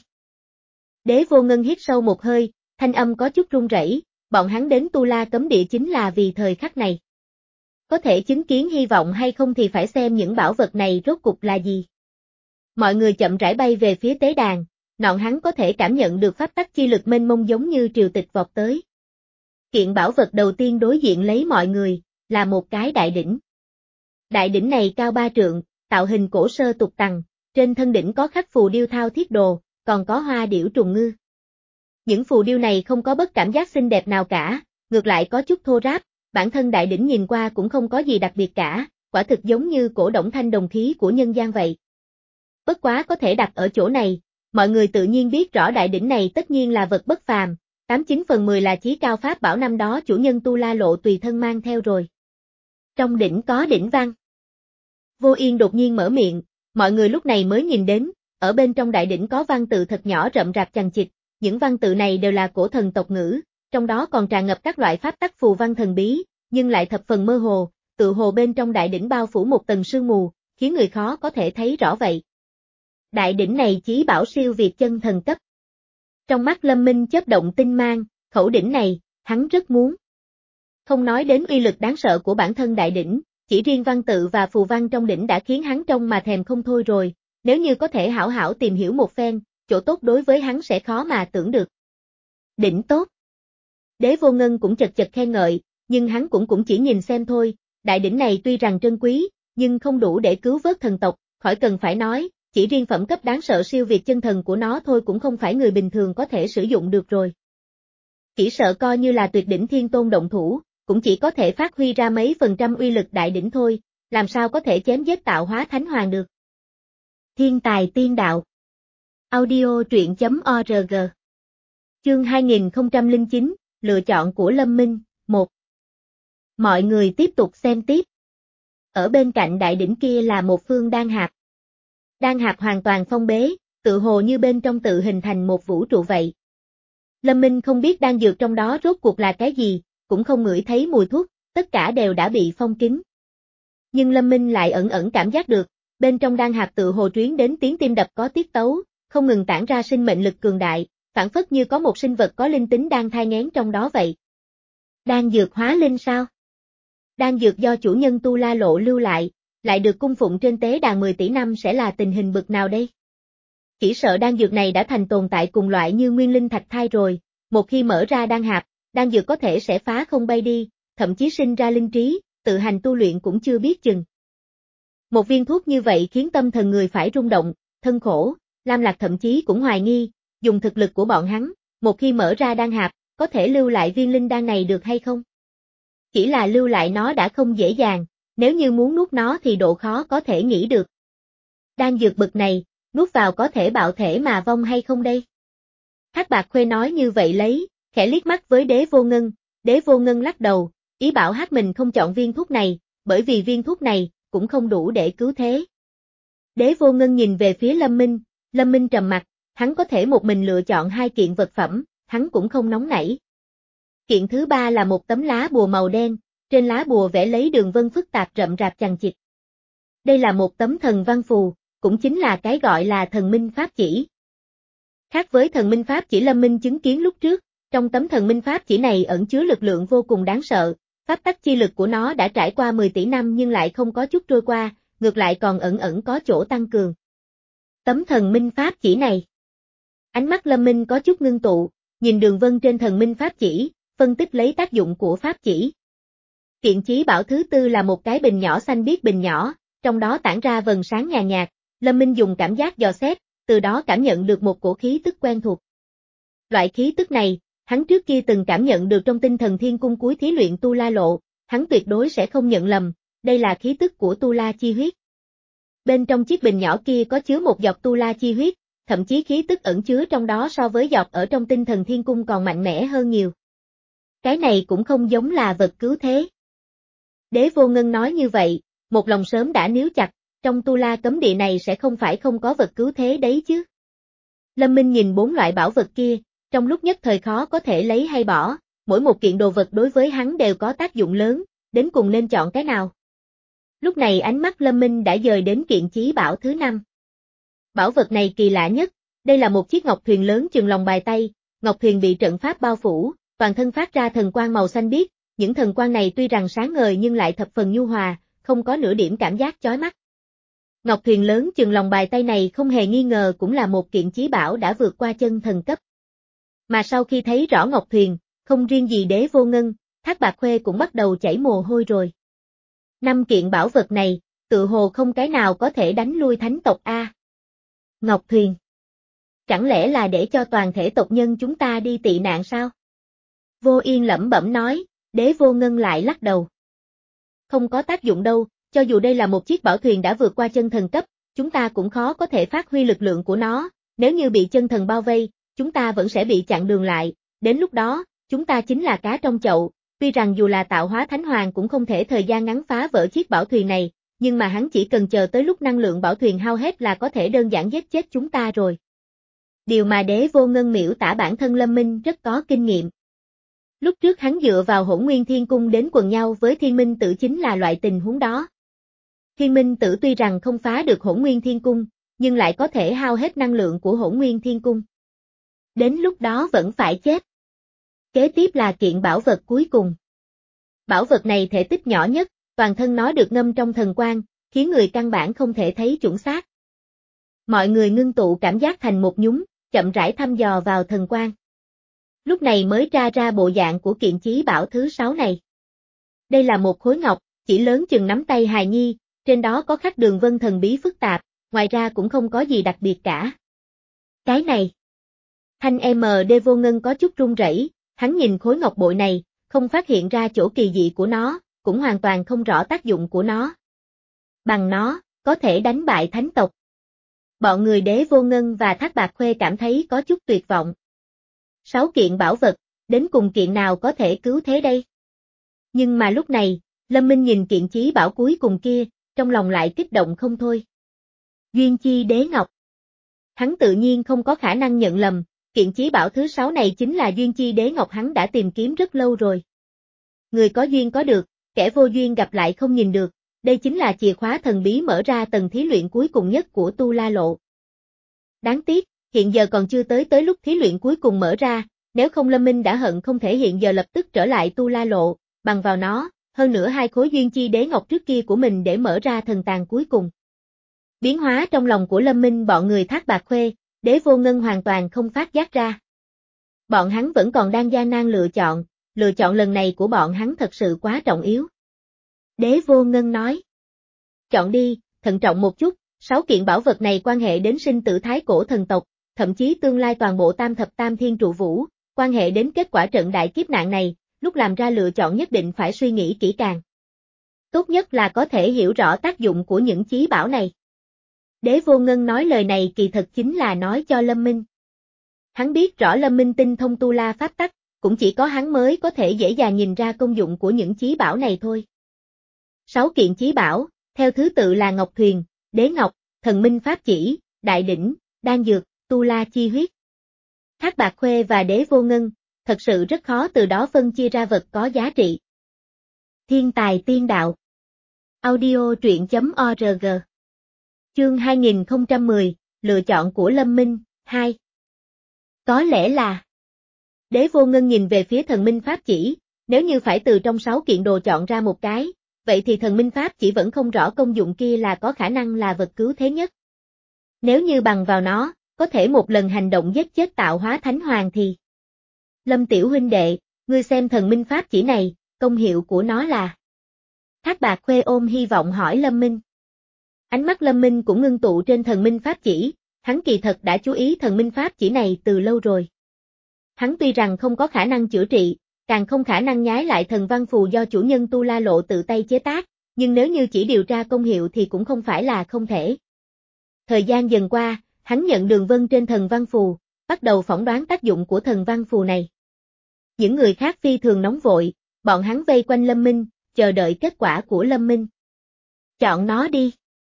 S1: Đế Vô Ngân hít sâu một hơi, thanh âm có chút run rẩy, bọn hắn đến Tu La cấm địa chính là vì thời khắc này. Có thể chứng kiến hy vọng hay không thì phải xem những bảo vật này rốt cục là gì. Mọi người chậm rãi bay về phía tế đàn, nọn hắn có thể cảm nhận được pháp tắc chi lực mênh mông giống như triều tịch vọt tới. Kiện bảo vật đầu tiên đối diện lấy mọi người, là một cái đại đỉnh. Đại đỉnh này cao ba trượng, tạo hình cổ sơ tục tằng, trên thân đỉnh có khắc phù điêu thao thiết đồ, còn có hoa điểu trùng ngư. Những phù điêu này không có bất cảm giác xinh đẹp nào cả, ngược lại có chút thô ráp, bản thân đại đỉnh nhìn qua cũng không có gì đặc biệt cả, quả thực giống như cổ động thanh đồng khí của nhân gian vậy. Bất quá có thể đặt ở chỗ này, mọi người tự nhiên biết rõ đại đỉnh này tất nhiên là vật bất phàm, tám chín phần mười là chí cao pháp bảo năm đó chủ nhân Tu La Lộ tùy thân mang theo rồi. Trong đỉnh có đỉnh văn. Vô Yên đột nhiên mở miệng, mọi người lúc này mới nhìn đến, ở bên trong đại đỉnh có văn tự thật nhỏ rậm rạp chằng chịt, những văn tự này đều là cổ thần tộc ngữ, trong đó còn tràn ngập các loại pháp tắc phù văn thần bí, nhưng lại thập phần mơ hồ, tự hồ bên trong đại đỉnh bao phủ một tầng sương mù, khiến người khó có thể thấy rõ vậy. Đại đỉnh này chí bảo siêu việt chân thần cấp. Trong mắt Lâm Minh chớp động tinh mang, khẩu đỉnh này, hắn rất muốn. Không nói đến uy lực đáng sợ của bản thân đại đỉnh, chỉ riêng văn tự và phù văn trong đỉnh đã khiến hắn trông mà thèm không thôi rồi, nếu như có thể hảo hảo tìm hiểu một phen, chỗ tốt đối với hắn sẽ khó mà tưởng được. Đỉnh tốt. Đế Vô Ngân cũng chật chật khen ngợi, nhưng hắn cũng cũng chỉ nhìn xem thôi, đại đỉnh này tuy rằng trân quý, nhưng không đủ để cứu vớt thần tộc, khỏi cần phải nói, chỉ riêng phẩm cấp đáng sợ siêu việt chân thần của nó thôi cũng không phải người bình thường có thể sử dụng được rồi. Chỉ sợ coi như là tuyệt đỉnh thiên tôn động thủ, cũng chỉ có thể phát huy ra mấy phần trăm uy lực đại đỉnh thôi, làm sao có thể chém giết tạo hóa thánh hoàng được. Thiên tài tiên đạo. Audio truyện chấm org. Chương hai nghìn không trăm lẻ chín, lựa chọn của Lâm Minh, một. Mọi người tiếp tục xem tiếp. Ở bên cạnh đại đỉnh kia là một phương đan hạp. Đan hạp hoàn toàn phong bế, tự hồ như bên trong tự hình thành một vũ trụ vậy. Lâm Minh không biết đan dược trong đó rốt cuộc là cái gì, cũng không ngửi thấy mùi thuốc, tất cả đều đã bị phong kín. Nhưng Lâm Minh lại ẩn ẩn cảm giác được, bên trong đan hạp tự hồ truyền đến tiếng tim đập có tiết tấu, không ngừng tản ra sinh mệnh lực cường đại, phản phất như có một sinh vật có linh tính đang thai nghén trong đó vậy. Đan dược hóa linh sao? Đan dược do chủ nhân Tu La Lộ lưu lại, lại được cung phụng trên tế đàn mười tỷ năm sẽ là tình hình bực nào đây? Chỉ sợ đan dược này đã thành tồn tại cùng loại như nguyên linh thạch thai rồi, một khi mở ra đan hạp, đan dược có thể sẽ phá không bay đi, thậm chí sinh ra linh trí, tự hành tu luyện cũng chưa biết chừng. Một viên thuốc như vậy khiến tâm thần người phải rung động, thân khổ, Lam Lạc thậm chí cũng hoài nghi, dùng thực lực của bọn hắn, một khi mở ra đan hạp, có thể lưu lại viên linh đan này được hay không? Chỉ là lưu lại nó đã không dễ dàng, nếu như muốn nuốt nó thì độ khó có thể nghĩ được. Đan dược bực này, nuốt vào có thể bạo thể mà vong hay không đây? Thác Bạt Khuê nói như vậy lấy, khẽ liếc mắt với Đế Vô Ngân, Đế Vô Ngân lắc đầu, ý bảo hát mình không chọn viên thuốc này, bởi vì viên thuốc này, cũng không đủ để cứu thế. Đế Vô Ngân nhìn về phía Lâm Minh, Lâm Minh trầm mặt, hắn có thể một mình lựa chọn hai kiện vật phẩm, hắn cũng không nóng nảy. Kiện thứ ba là một tấm lá bùa màu đen, trên lá bùa vẽ lấy đường vân phức tạp rậm rạp chằng chịt. Đây là một tấm thần văn phù, cũng chính là cái gọi là thần minh pháp chỉ. Khác với thần minh pháp chỉ Lâm Minh chứng kiến lúc trước, trong tấm thần minh pháp chỉ này ẩn chứa lực lượng vô cùng đáng sợ, pháp tắc chi lực của nó đã trải qua mười tỷ năm nhưng lại không có chút trôi qua, ngược lại còn ẩn ẩn có chỗ tăng cường. Tấm thần minh pháp chỉ này. Ánh mắt Lâm Minh có chút ngưng tụ, nhìn đường vân trên thần minh pháp chỉ, phân tích lấy tác dụng của pháp chỉ. Kiện chí bảo thứ tư là một cái bình nhỏ xanh biếc bình nhỏ, trong đó tản ra vầng sáng nhàn nhạt, Lâm Minh dùng cảm giác dò xét, từ đó cảm nhận được một cổ khí tức quen thuộc. Loại khí tức này, hắn trước kia từng cảm nhận được trong tinh thần thiên cung cuối thí luyện Tu La Lộ, hắn tuyệt đối sẽ không nhận lầm, đây là khí tức của Tu La chi huyết. Bên trong chiếc bình nhỏ kia có chứa một giọt Tu La chi huyết, thậm chí khí tức ẩn chứa trong đó so với giọt ở trong tinh thần thiên cung còn mạnh mẽ hơn nhiều. Cái này cũng không giống là vật cứu thế. Đế Vô Ngân nói như vậy, một lòng sớm đã níu chặt, trong Tu La cấm địa này sẽ không phải không có vật cứu thế đấy chứ. Lâm Minh nhìn bốn loại bảo vật kia, trong lúc nhất thời khó có thể lấy hay bỏ, mỗi một kiện đồ vật đối với hắn đều có tác dụng lớn, đến cùng nên chọn cái nào. Lúc này ánh mắt Lâm Minh đã dời đến kiện chí bảo thứ năm. Bảo vật này kỳ lạ nhất, đây là một chiếc ngọc thuyền lớn chừng lòng bàn tay, ngọc thuyền bị trận pháp bao phủ, toàn thân phát ra thần quang màu xanh biếc, những thần quang này tuy rằng sáng ngời nhưng lại thập phần nhu hòa, không có nửa điểm cảm giác chói mắt. Ngọc thuyền lớn chừng lòng bàn tay này không hề nghi ngờ cũng là một kiện chí bảo đã vượt qua chân thần cấp. Mà sau khi thấy rõ ngọc thuyền, không riêng gì Đế Vô Ngân, Thác Bạt Khuê cũng bắt đầu chảy mồ hôi rồi. Năm kiện bảo vật này, tự hồ không cái nào có thể đánh lui thánh tộc A. Ngọc thuyền. Chẳng lẽ là để cho toàn thể tộc nhân chúng ta đi tị nạn sao? Vô Yên lẩm bẩm nói, Đế Vô Ngân lại lắc đầu. Không có tác dụng đâu, cho dù đây là một chiếc bảo thuyền đã vượt qua chân thần cấp, chúng ta cũng khó có thể phát huy lực lượng của nó, nếu như bị chân thần bao vây, chúng ta vẫn sẽ bị chặn đường lại, đến lúc đó, chúng ta chính là cá trong chậu, tuy rằng dù là tạo hóa thánh hoàng cũng không thể thời gian ngắn phá vỡ chiếc bảo thuyền này, nhưng mà hắn chỉ cần chờ tới lúc năng lượng bảo thuyền hao hết là có thể đơn giản giết chết chúng ta rồi. Điều mà Đế Vô Ngân miểu tả bản thân Lâm Minh rất có kinh nghiệm. Lúc trước hắn dựa vào Hỗn Nguyên Thiên Cung đến quần nhau với Thiên Minh Tử chính là loại tình huống đó. Thiên Minh Tử tuy rằng không phá được Hỗn Nguyên Thiên Cung, nhưng lại có thể hao hết năng lượng của Hỗn Nguyên Thiên Cung. Đến lúc đó vẫn phải chết. Kế tiếp là kiện bảo vật cuối cùng. Bảo vật này thể tích nhỏ nhất, toàn thân nó được ngâm trong thần quang, khiến người căn bản không thể thấy chuẩn xác. Mọi người ngưng tụ cảm giác thành một nhúng, chậm rãi thăm dò vào thần quang. Lúc này mới tra ra bộ dạng của kiện chí bảo thứ sáu này. Đây là một khối ngọc, chỉ lớn chừng nắm tay hài nhi, trên đó có khắc đường vân thần bí phức tạp, ngoài ra cũng không có gì đặc biệt cả. Cái này. Thanh em Đế Vô Ngân có chút run rẩy, hắn nhìn khối ngọc bội này, không phát hiện ra chỗ kỳ dị của nó, cũng hoàn toàn không rõ tác dụng của nó. Bằng nó, có thể đánh bại thánh tộc. Bọn người Đế Vô Ngân và Thác Bạt Khuê cảm thấy có chút tuyệt vọng. Sáu kiện bảo vật, đến cùng kiện nào có thể cứu thế đây? Nhưng mà lúc này, Lâm Minh nhìn kiện chí bảo cuối cùng kia, trong lòng lại kích động không thôi. Duyên Chi Đế Ngọc. Hắn tự nhiên không có khả năng nhận lầm, kiện chí bảo thứ sáu này chính là Duyên Chi Đế Ngọc hắn đã tìm kiếm rất lâu rồi. Người có duyên có được, kẻ vô duyên gặp lại không nhìn được, đây chính là chìa khóa thần bí mở ra tầng thí luyện cuối cùng nhất của Tu La Lộ. Đáng tiếc, hiện giờ còn chưa tới tới lúc thí luyện cuối cùng mở ra, nếu không Lâm Minh đã hận không thể hiện giờ lập tức trở lại Tu La Lộ, bằng vào nó, hơn nữa hai khối Duyên Chi Đế Ngọc trước kia của mình để mở ra thần tàng cuối cùng. Biến hóa trong lòng của Lâm Minh bọn người Thác Bạt Khuê, Đế Vô Ngân hoàn toàn không phát giác ra. Bọn hắn vẫn còn đang gian nan lựa chọn, lựa chọn lần này của bọn hắn thật sự quá trọng yếu. Đế Vô Ngân nói. Chọn đi, thận trọng một chút, sáu kiện bảo vật này quan hệ đến sinh tử thái cổ thần tộc, thậm chí tương lai toàn bộ tam thập tam thiên trụ vũ, quan hệ đến kết quả trận đại kiếp nạn này, lúc làm ra lựa chọn nhất định phải suy nghĩ kỹ càng. Tốt nhất là có thể hiểu rõ tác dụng của những chí bảo này. Đế Vô Ngân nói lời này kỳ thật chính là nói cho Lâm Minh. Hắn biết rõ Lâm Minh tinh thông tu la pháp tắc, cũng chỉ có hắn mới có thể dễ dàng nhìn ra công dụng của những chí bảo này thôi. Sáu kiện chí bảo, theo thứ tự là Ngọc Thuyền, Đế Ngọc, Thần Minh Pháp Chỉ, Đại Đỉnh, Đan Dược, Tu La Chi Huyết. Thác Bạt Khuê và Đế Vô Ngân, thật sự rất khó từ đó phân chia ra vật có giá trị. Thiên tài tiên đạo. Audio truyện chấm org. Chương hai nghìn không trăm mười, lựa chọn của Lâm Minh, hai. Có lẽ là Đế Vô Ngân nhìn về phía thần minh pháp chỉ, nếu như phải từ trong sáu kiện đồ chọn ra một cái, vậy thì thần minh pháp chỉ vẫn không rõ công dụng kia là có khả năng là vật cứu thế nhất. Nếu như bằng vào nó, có thể một lần hành động giết chết tạo hóa thánh hoàng thì... Lâm tiểu huynh đệ, ngươi xem thần minh pháp chỉ này, công hiệu của nó là... Thác Bạt Khuê ôm hy vọng hỏi Lâm Minh. Ánh mắt Lâm Minh cũng ngưng tụ trên thần minh pháp chỉ, hắn kỳ thật đã chú ý thần minh pháp chỉ này từ lâu rồi. Hắn tuy rằng không có khả năng chữa trị, càng không khả năng nhái lại thần văn phù do chủ nhân Tu La Lộ tự tay chế tác, nhưng nếu như chỉ điều tra công hiệu thì cũng không phải là không thể. Thời gian dần qua, hắn nhận đường vân trên thần văn phù, bắt đầu phỏng đoán tác dụng của thần văn phù này. Những người khác phi thường nóng vội, bọn hắn vây quanh Lâm Minh, chờ đợi kết quả của Lâm Minh. Chọn nó đi.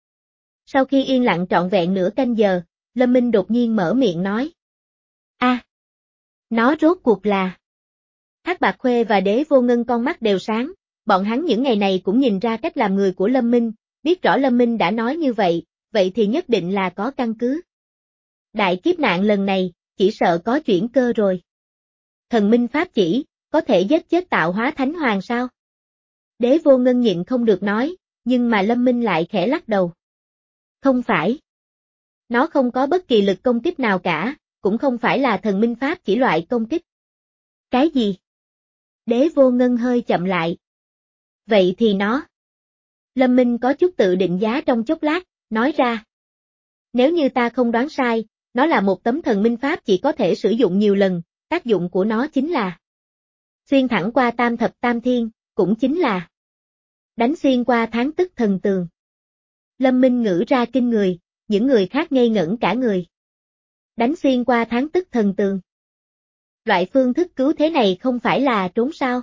S1: Sau khi yên lặng trọn vẹn nửa canh giờ, Lâm Minh đột nhiên mở miệng nói. A, à, nó rốt cuộc là... Thác Bạt Khuê và Đế Vô Ngân con mắt đều sáng, bọn hắn những ngày này cũng nhìn ra cách làm người của Lâm Minh, biết rõ Lâm Minh đã nói như vậy, vậy thì nhất định là có căn cứ. Đại kiếp nạn lần này, chỉ sợ có chuyển cơ rồi. Thần minh pháp chỉ, có thể giết chết tạo hóa thánh hoàng sao? Đế Vô Ngân nhịn không được nói, nhưng mà Lâm Minh lại khẽ lắc đầu. Không phải. Nó không có bất kỳ lực công kích nào cả, cũng không phải là thần minh pháp chỉ loại công kích. Cái gì? Đế Vô Ngân hơi chậm lại. Vậy thì nó... Lâm Minh có chút tự định giá trong chốc lát, nói ra. Nếu như ta không đoán sai, nó là một tấm thần minh pháp chỉ có thể sử dụng nhiều lần, tác dụng của nó chính là xuyên thẳng qua tam thập tam thiên, cũng chính là đánh xuyên qua tháng tức thần tường. Lâm Minh ngữ ra kinh người, những người khác ngây ngẩn cả người. Đánh xuyên qua tháng tức thần tường. Loại phương thức cứu thế này không phải là trốn sao?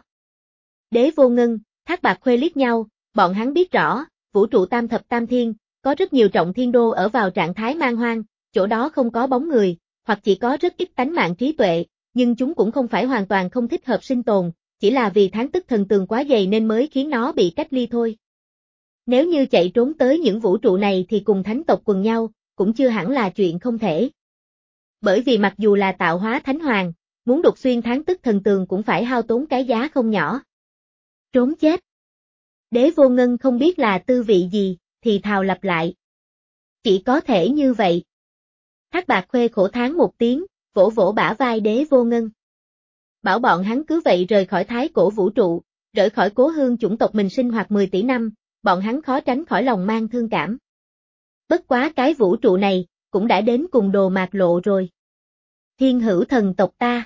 S1: Đế Vô Ngân, Thác Bạt Khuê liếc nhau, bọn hắn biết rõ, vũ trụ tam thập tam thiên, có rất nhiều trọng thiên đô ở vào trạng thái man hoang, chỗ đó không có bóng người, hoặc chỉ có rất ít tánh mạng trí tuệ, nhưng chúng cũng không phải hoàn toàn không thích hợp sinh tồn, chỉ là vì tháng tức thần tường quá dày nên mới khiến nó bị cách ly thôi. Nếu như chạy trốn tới những vũ trụ này thì cùng thánh tộc quần nhau, cũng chưa hẳn là chuyện không thể. Bởi vì mặc dù là tạo hóa thánh hoàng, muốn đục xuyên tháng tức thần tường cũng phải hao tốn cái giá không nhỏ. Trốn chết. Đế Vô Ngân không biết là tư vị gì, thì thào lặp lại. Chỉ có thể như vậy. Thác Bạt Khuê khổ thán một tiếng, vỗ vỗ bả vai Đế Vô Ngân. Bảo bọn hắn cứ vậy rời khỏi thái cổ vũ trụ, rời khỏi cố hương chủng tộc mình sinh hoạt mười tỷ năm, bọn hắn khó tránh khỏi lòng mang thương cảm. Bất quá cái vũ trụ này, cũng đã đến cùng Đồ Mạt Lộ rồi. Thiên hữu thần tộc ta.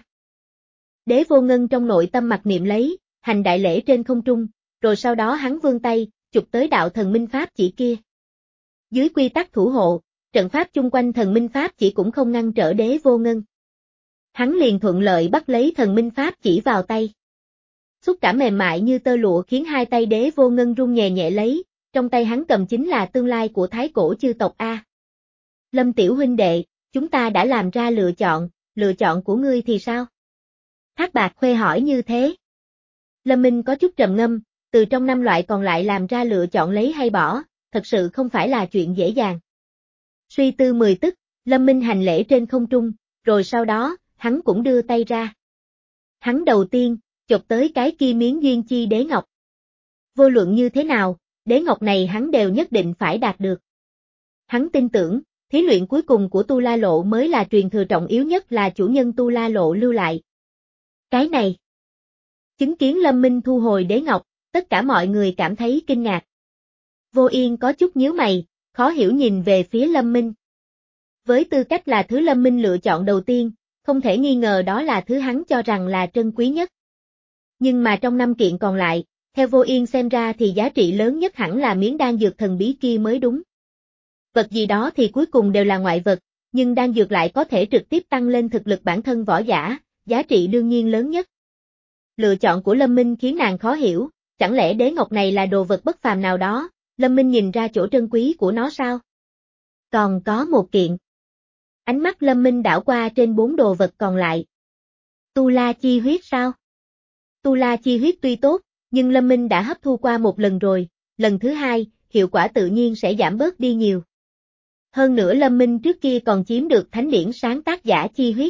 S1: Đế Vô Ngân trong nội tâm mặc niệm lấy, hành đại lễ trên không trung, rồi sau đó hắn vươn tay, chụp tới đạo thần minh pháp chỉ kia. Dưới quy tắc thủ hộ, trận pháp chung quanh thần minh pháp chỉ cũng không ngăn trở Đế Vô Ngân. Hắn liền thuận lợi bắt lấy thần minh pháp chỉ vào tay. Xúc cảm mềm mại như tơ lụa khiến hai tay Đế Vô Ngân run nhẹ nhẹ lấy, trong tay hắn cầm chính là tương lai của thái cổ chư tộc A. Lâm tiểu huynh đệ, chúng ta đã làm ra lựa chọn, lựa chọn của ngươi thì sao? Thác Bạt Khuê hỏi như thế. Lâm Minh có chút trầm ngâm, từ trong năm loại còn lại làm ra lựa chọn lấy hay bỏ, thật sự không phải là chuyện dễ dàng. Suy tư mười tức, Lâm Minh hành lễ trên không trung, rồi sau đó, hắn cũng đưa tay ra. Hắn đầu tiên, chộp tới cái kia miếng duyên chi đế ngọc. Vô luận như thế nào, đế ngọc này hắn đều nhất định phải đạt được. Hắn tin tưởng, thí luyện cuối cùng của Tu La Lộ mới là truyền thừa trọng yếu nhất là chủ nhân Tu La Lộ lưu lại. Cái này. Chứng kiến Lâm Minh thu hồi đế ngọc, tất cả mọi người cảm thấy kinh ngạc. Vô Yên có chút nhíu mày, khó hiểu nhìn về phía Lâm Minh. Với tư cách là thứ Lâm Minh lựa chọn đầu tiên, không thể nghi ngờ đó là thứ hắn cho rằng là trân quý nhất. Nhưng mà trong năm kiện còn lại, theo Vô Yên xem ra thì giá trị lớn nhất hẳn là miếng đan dược thần bí kia mới đúng. Vật gì đó thì cuối cùng đều là ngoại vật, nhưng đan dược lại có thể trực tiếp tăng lên thực lực bản thân võ giả, giá trị đương nhiên lớn nhất. Lựa chọn của Lâm Minh khiến nàng khó hiểu, chẳng lẽ đế ngọc này là đồ vật bất phàm nào đó, Lâm Minh nhìn ra chỗ trân quý của nó sao? Còn có một kiện. Ánh mắt Lâm Minh đảo qua trên bốn đồ vật còn lại. Tu La chi huyết sao? Tu La chi huyết tuy tốt, nhưng Lâm Minh đã hấp thu qua một lần rồi, lần thứ hai, hiệu quả tự nhiên sẽ giảm bớt đi nhiều. Hơn nữa Lâm Minh trước kia còn chiếm được thánh điển sáng tác giả chi huyết.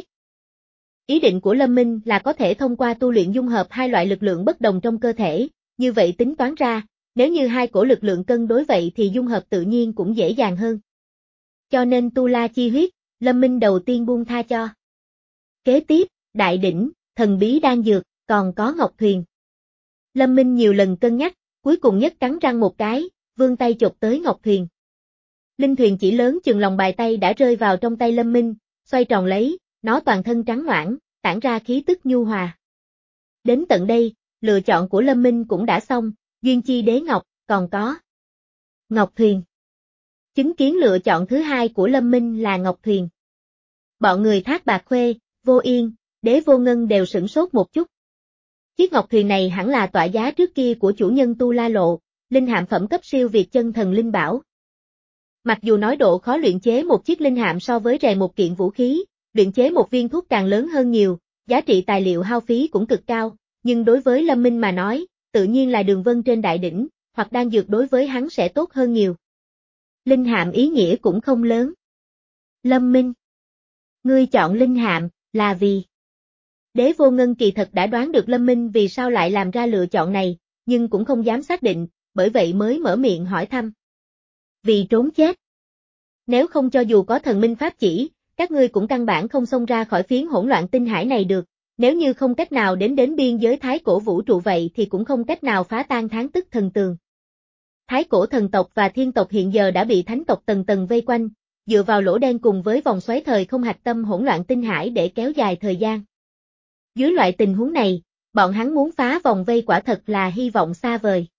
S1: Ý định của Lâm Minh là có thể thông qua tu luyện dung hợp hai loại lực lượng bất đồng trong cơ thể, như vậy tính toán ra, nếu như hai cổ lực lượng cân đối vậy thì dung hợp tự nhiên cũng dễ dàng hơn. Cho nên Tu La chi huyết, Lâm Minh đầu tiên buông tha cho. Kế tiếp, đại đỉnh, thần bí đan dược, còn có ngọc thuyền. Lâm Minh nhiều lần cân nhắc, cuối cùng nhất cắn răng một cái, vươn tay chộp tới ngọc thuyền. Linh thuyền chỉ lớn chừng lòng bàn tay đã rơi vào trong tay Lâm Minh, xoay tròn lấy, nó toàn thân trắng noãn, tản ra khí tức nhu hòa. Đến tận đây, lựa chọn của Lâm Minh cũng đã xong, duyên chi đế ngọc, còn có ngọc thuyền. Chứng kiến lựa chọn thứ hai của Lâm Minh là ngọc thuyền. Bọn người Thác Bạt Khuê, Vô Yên, Đế Vô Ngân đều sửng sốt một chút. Chiếc ngọc thuyền này hẳn là tọa giá trước kia của chủ nhân Tu La Lộ, linh hạm phẩm cấp siêu việt chân thần linh bảo. Mặc dù nói độ khó luyện chế một chiếc linh hạm so với rèn một kiện vũ khí, luyện chế một viên thuốc càng lớn hơn nhiều, giá trị tài liệu hao phí cũng cực cao, nhưng đối với Lâm Minh mà nói, tự nhiên là đường vân trên đại đỉnh, hoặc đan dược đối với hắn sẽ tốt hơn nhiều. Linh hạm ý nghĩa cũng không lớn. Lâm Minh, ngươi chọn linh hạm, là vì... Đế Vô Ngân kỳ thật đã đoán được Lâm Minh vì sao lại làm ra lựa chọn này, nhưng cũng không dám xác định, bởi vậy mới mở miệng hỏi thăm. Vì trốn chết. Nếu không cho dù có thần minh pháp chỉ, các ngươi cũng căn bản không xông ra khỏi phiến hỗn loạn tinh hải này được, nếu như không cách nào đến đến biên giới thái cổ vũ trụ vậy thì cũng không cách nào phá tan tháng tức thần tường. Thái cổ thần tộc và thiên tộc hiện giờ đã bị thánh tộc tầng tầng vây quanh, dựa vào lỗ đen cùng với vòng xoáy thời không hạch tâm hỗn loạn tinh hải để kéo dài thời gian. Dưới loại tình huống này, bọn hắn muốn phá vòng vây quả thật là hy vọng xa vời.